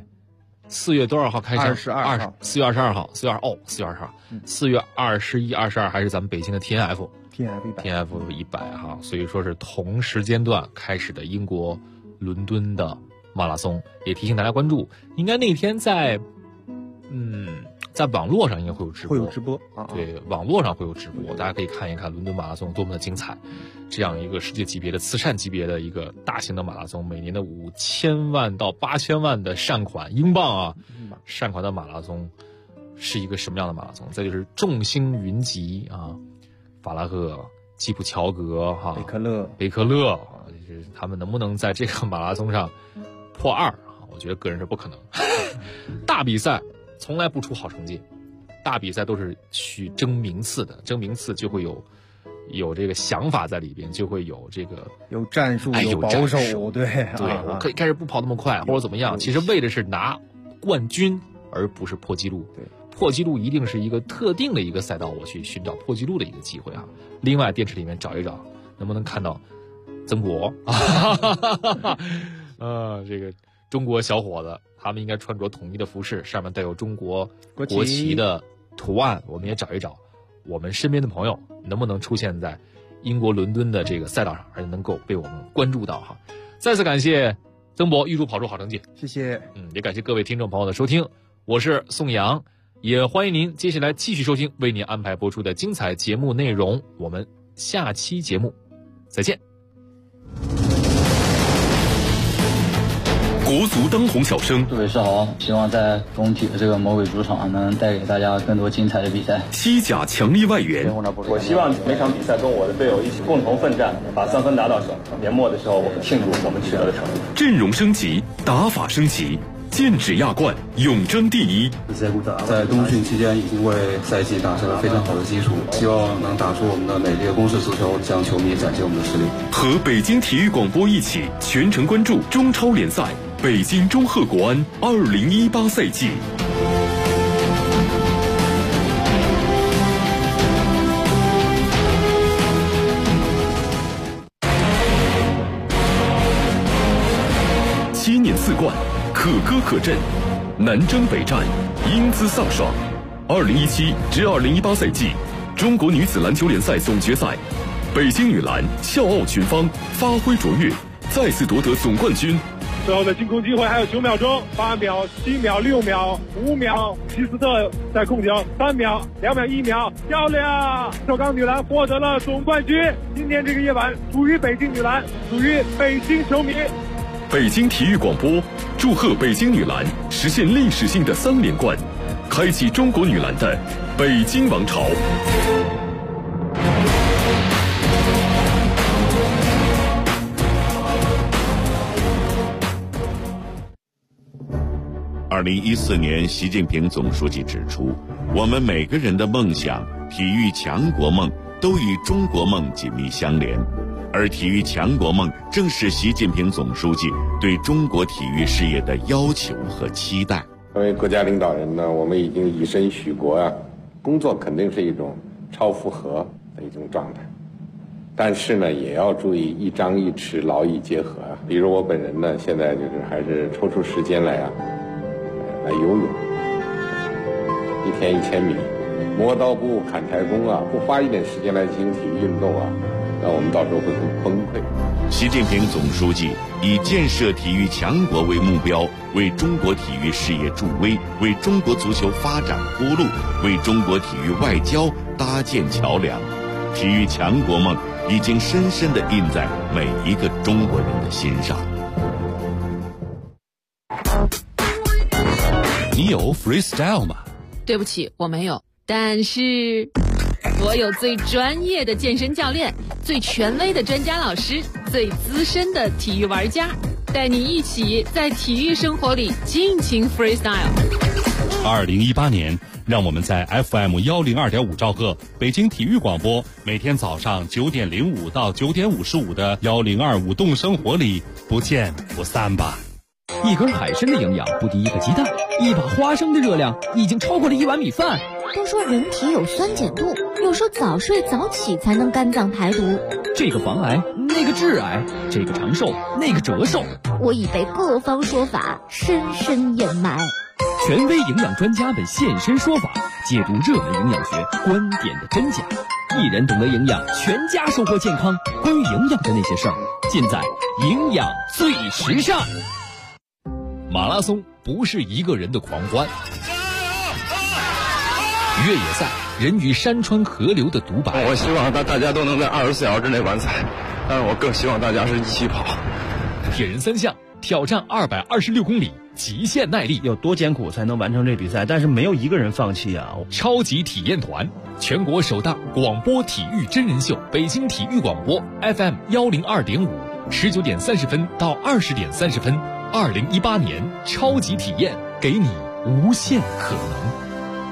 4月多少号开始 ？22号 ，4月22号，4月21、22还是咱们北京的 TNF 100哈，所以说是同时间段开始的英国伦敦的马拉松，也提醒大家关注。应该那天在网络上应该会有直播，对，网络上会有直播，大家可以看一看伦敦马拉松多么的精彩。这样一个世界级别的慈善级别的一个大型的马拉松，每年的5000万到8000万的善款英镑啊，善款的马拉松是一个什么样的马拉松？再就是众星云集啊，法拉赫、基普乔格哈、贝克勒啊，就是他们能不能在这个马拉松上破2啊？我觉得个人是不可能。大比赛从来不出好成绩，大比赛都是去争名次的，争名次就会有这个想法在里边，就会有这个有战术，有保守，对， 我可以开始不跑那么快或者怎么样，其实为的是拿冠军，而不是破纪录。 对， 破纪录一定是一个特定的一个赛道，我去寻找破纪录的一个机会啊。另外，电池里面找一找，能不能看到曾国这个中国小伙子，他们应该穿着统一的服饰，上面带有中国国旗的图案，我们也找一找。我们身边的朋友能不能出现在英国伦敦的这个赛道上，而且能够被我们关注到哈。再次感谢曾博，预祝跑出好成绩， 谢谢。 也感谢各位听众朋友的收听，我是宋阳，也欢迎您接下来继续收听为您安排播出的精彩节目内容，我们下期节目再见。 国足当红小生， 各位是好，希望在工体的这个魔鬼主场能带给大家更多精彩的比赛。 西甲强力外援， 我希望每场比赛跟我的队友一起共同奋战，把3分打到手。年末的时候，我们庆祝我们取得的成绩。 阵容升级，打法升级，剑指亚冠，永争第一。 在冬训期间已经为赛季打下了非常好的基础，希望能打出我们的美丽的攻势足球，向球迷展现我们的实力。 和北京体育广播一起全程关注中超联赛北京中赫国安2018赛季。7年4冠，可歌可阵，南征北战，英姿飒爽。 2017至2018赛季中国女子篮球联赛总决赛，北京女篮笑傲群芳，发挥卓越，再次夺得总冠军。 最后的进攻机会还有9秒钟，8秒、7秒、6秒、5秒，希斯特在控球，3秒、2秒、1秒，漂亮！首钢女篮获得了总冠军。今天这个夜晚属于北京女篮，属于北京球迷。 北京体育广播祝贺北京女篮实现历史性的3连冠，开启中国女篮的北京王朝。 2014年，习近平总书记指出，我们每个人的梦想、体育强国梦都与中国梦紧密相连，而体育强国梦正是习近平总书记对中国体育事业的要求和期待。 作为国家领导人呢，我们已经以身许国啊，工作肯定是一种超负荷的一种状态，但是呢，也要注意一张一弛，劳逸结合啊。比如我本人呢，现在就是还是抽出时间来游泳，1天1000米，磨刀不误砍柴工啊，不花一点时间来进行体育运动啊，那我们到时候会很崩溃。 习近平总书记以建设体育强国为目标，为中国体育事业助威，为中国足球发展铺路，为中国体育外交搭建桥梁。体育强国梦已经深深地印在每一个中国人的心上。 你有 freestyle 吗？ 对不起，我没有。但是我有最专业的健身教练，最权威的专家老师，最资深的体育玩家，带你一起在体育生活里尽情 freestyle。 2018年，让我们在 FM102.5兆赫北京体育广播，每天早上9点05到9点55的1025舞动生活里不见不散吧。 一根海参的营养不敌一个鸡蛋，一把花生的热量已经超过了1碗米饭。 都说人体有酸碱度，有时候早睡早起才能肝脏排毒。 这个防癌，那个致癌，这个长寿，那个折寿。 我已被各方说法深深掩埋。 权威营养专家们现身说法，解读热门营养学观点的真假。一人懂得营养，全家收获健康。关于营养的那些事儿，尽在营养最时尚。 马拉松不是一个人的狂欢，越野赛人与山川河流的独白。 我希望大家都能在24小时之内完赛，但是我更希望大家是一起跑。 铁人3项挑战226公里，极限耐力， 有多艰苦才能完成这比赛？但是没有一个人放弃啊！ 超级体验团，全国首档广播体育真人秀，北京体育广播 FM102.5，19点30分到20点30分。2018年超级体验，给你无限可能。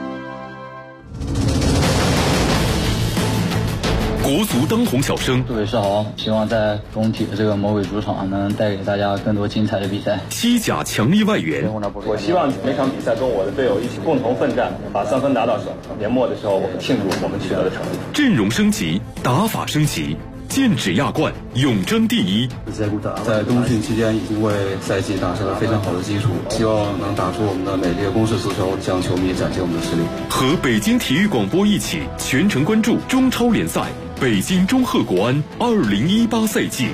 国足当红小生， 各位是好，希望在工体的这个魔鬼主场能带给大家更多精彩的比赛。 西甲强力外援， 我希望每场比赛跟我的队友一起共同奋战，把3分打到手。年末的时候，我们庆祝我们取得的成绩。 阵容升级，打法升级。剑指亚冠，永争第一。 在冬训期间已经为赛季打下了非常好的基础，希望能打出我们的美丽的攻势足球，向球迷展现我们的实力。 和北京体育广播一起全程关注中超联赛北京中赫国安2018赛季。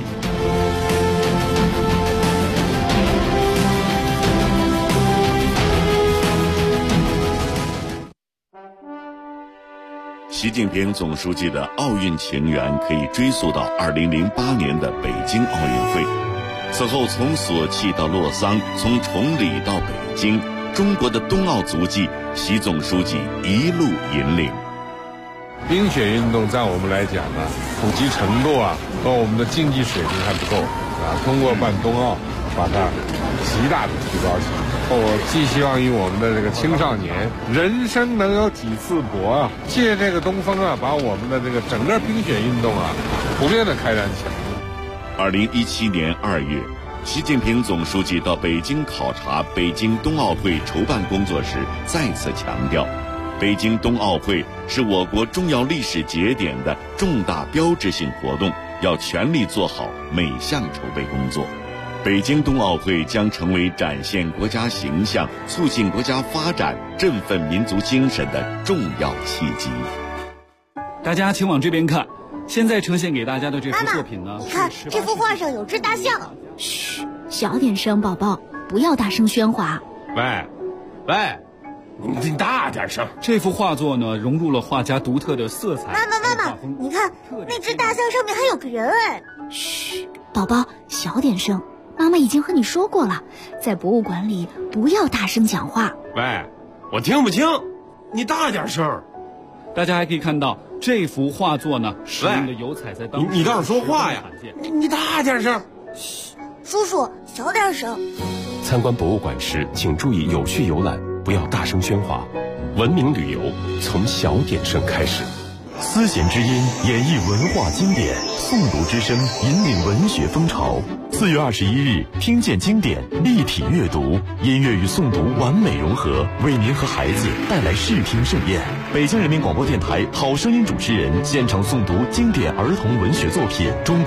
习近平总书记的奥运情缘可以追溯到2008年的北京奥运会。此后从索契到洛桑，从崇礼到北京，中国的冬奥足迹，习总书记一路引领。 冰雪运动在我们来讲呢，普及程度和我们的竞技水平还不够通过办冬奥，把它极大的提高起来。我寄希望于我们的这个青少年，人生能有几次搏借这个东风把我们的这个整个冰雪运动普遍的开展起来。 2017年2月，习近平总书记到北京考察北京冬奥会筹办工作时，再次强调，北京冬奥会是我国重要历史节点的重大标志性活动，要全力做好每项筹备工作。 北京冬奥会将成为展现国家形象、促进国家发展、振奋民族精神的重要契机。 大家请往这边看，现在呈现给大家的这幅作品呢， 你看这幅画上有只大象。 嘘，小点声，宝宝，不要大声喧哗。 喂，你大点声。这幅画作呢，融入了画家独特的色彩。 妈妈，你看那只大象上面还有个人哎。 嘘，宝宝，小点声。妈妈已经和你说过了，在博物馆里不要大声讲话。 喂，我听不清，你大点声。大家还可以看到这幅画作呢，使用的油彩在当时你倒是说话呀！你大点声。 嘘，叔叔小点声。 参观博物馆时，请注意有序游览，不要大声喧哗。文明旅游从小点声开始。 丝弦之音演绎文化经典，诵读之声引领文学风潮。4月21日，听见经典，立体阅读，音乐与诵读完美融合，为您和孩子带来视听盛宴。北京人民广播电台好声音主持人现场诵读经典儿童文学作品。中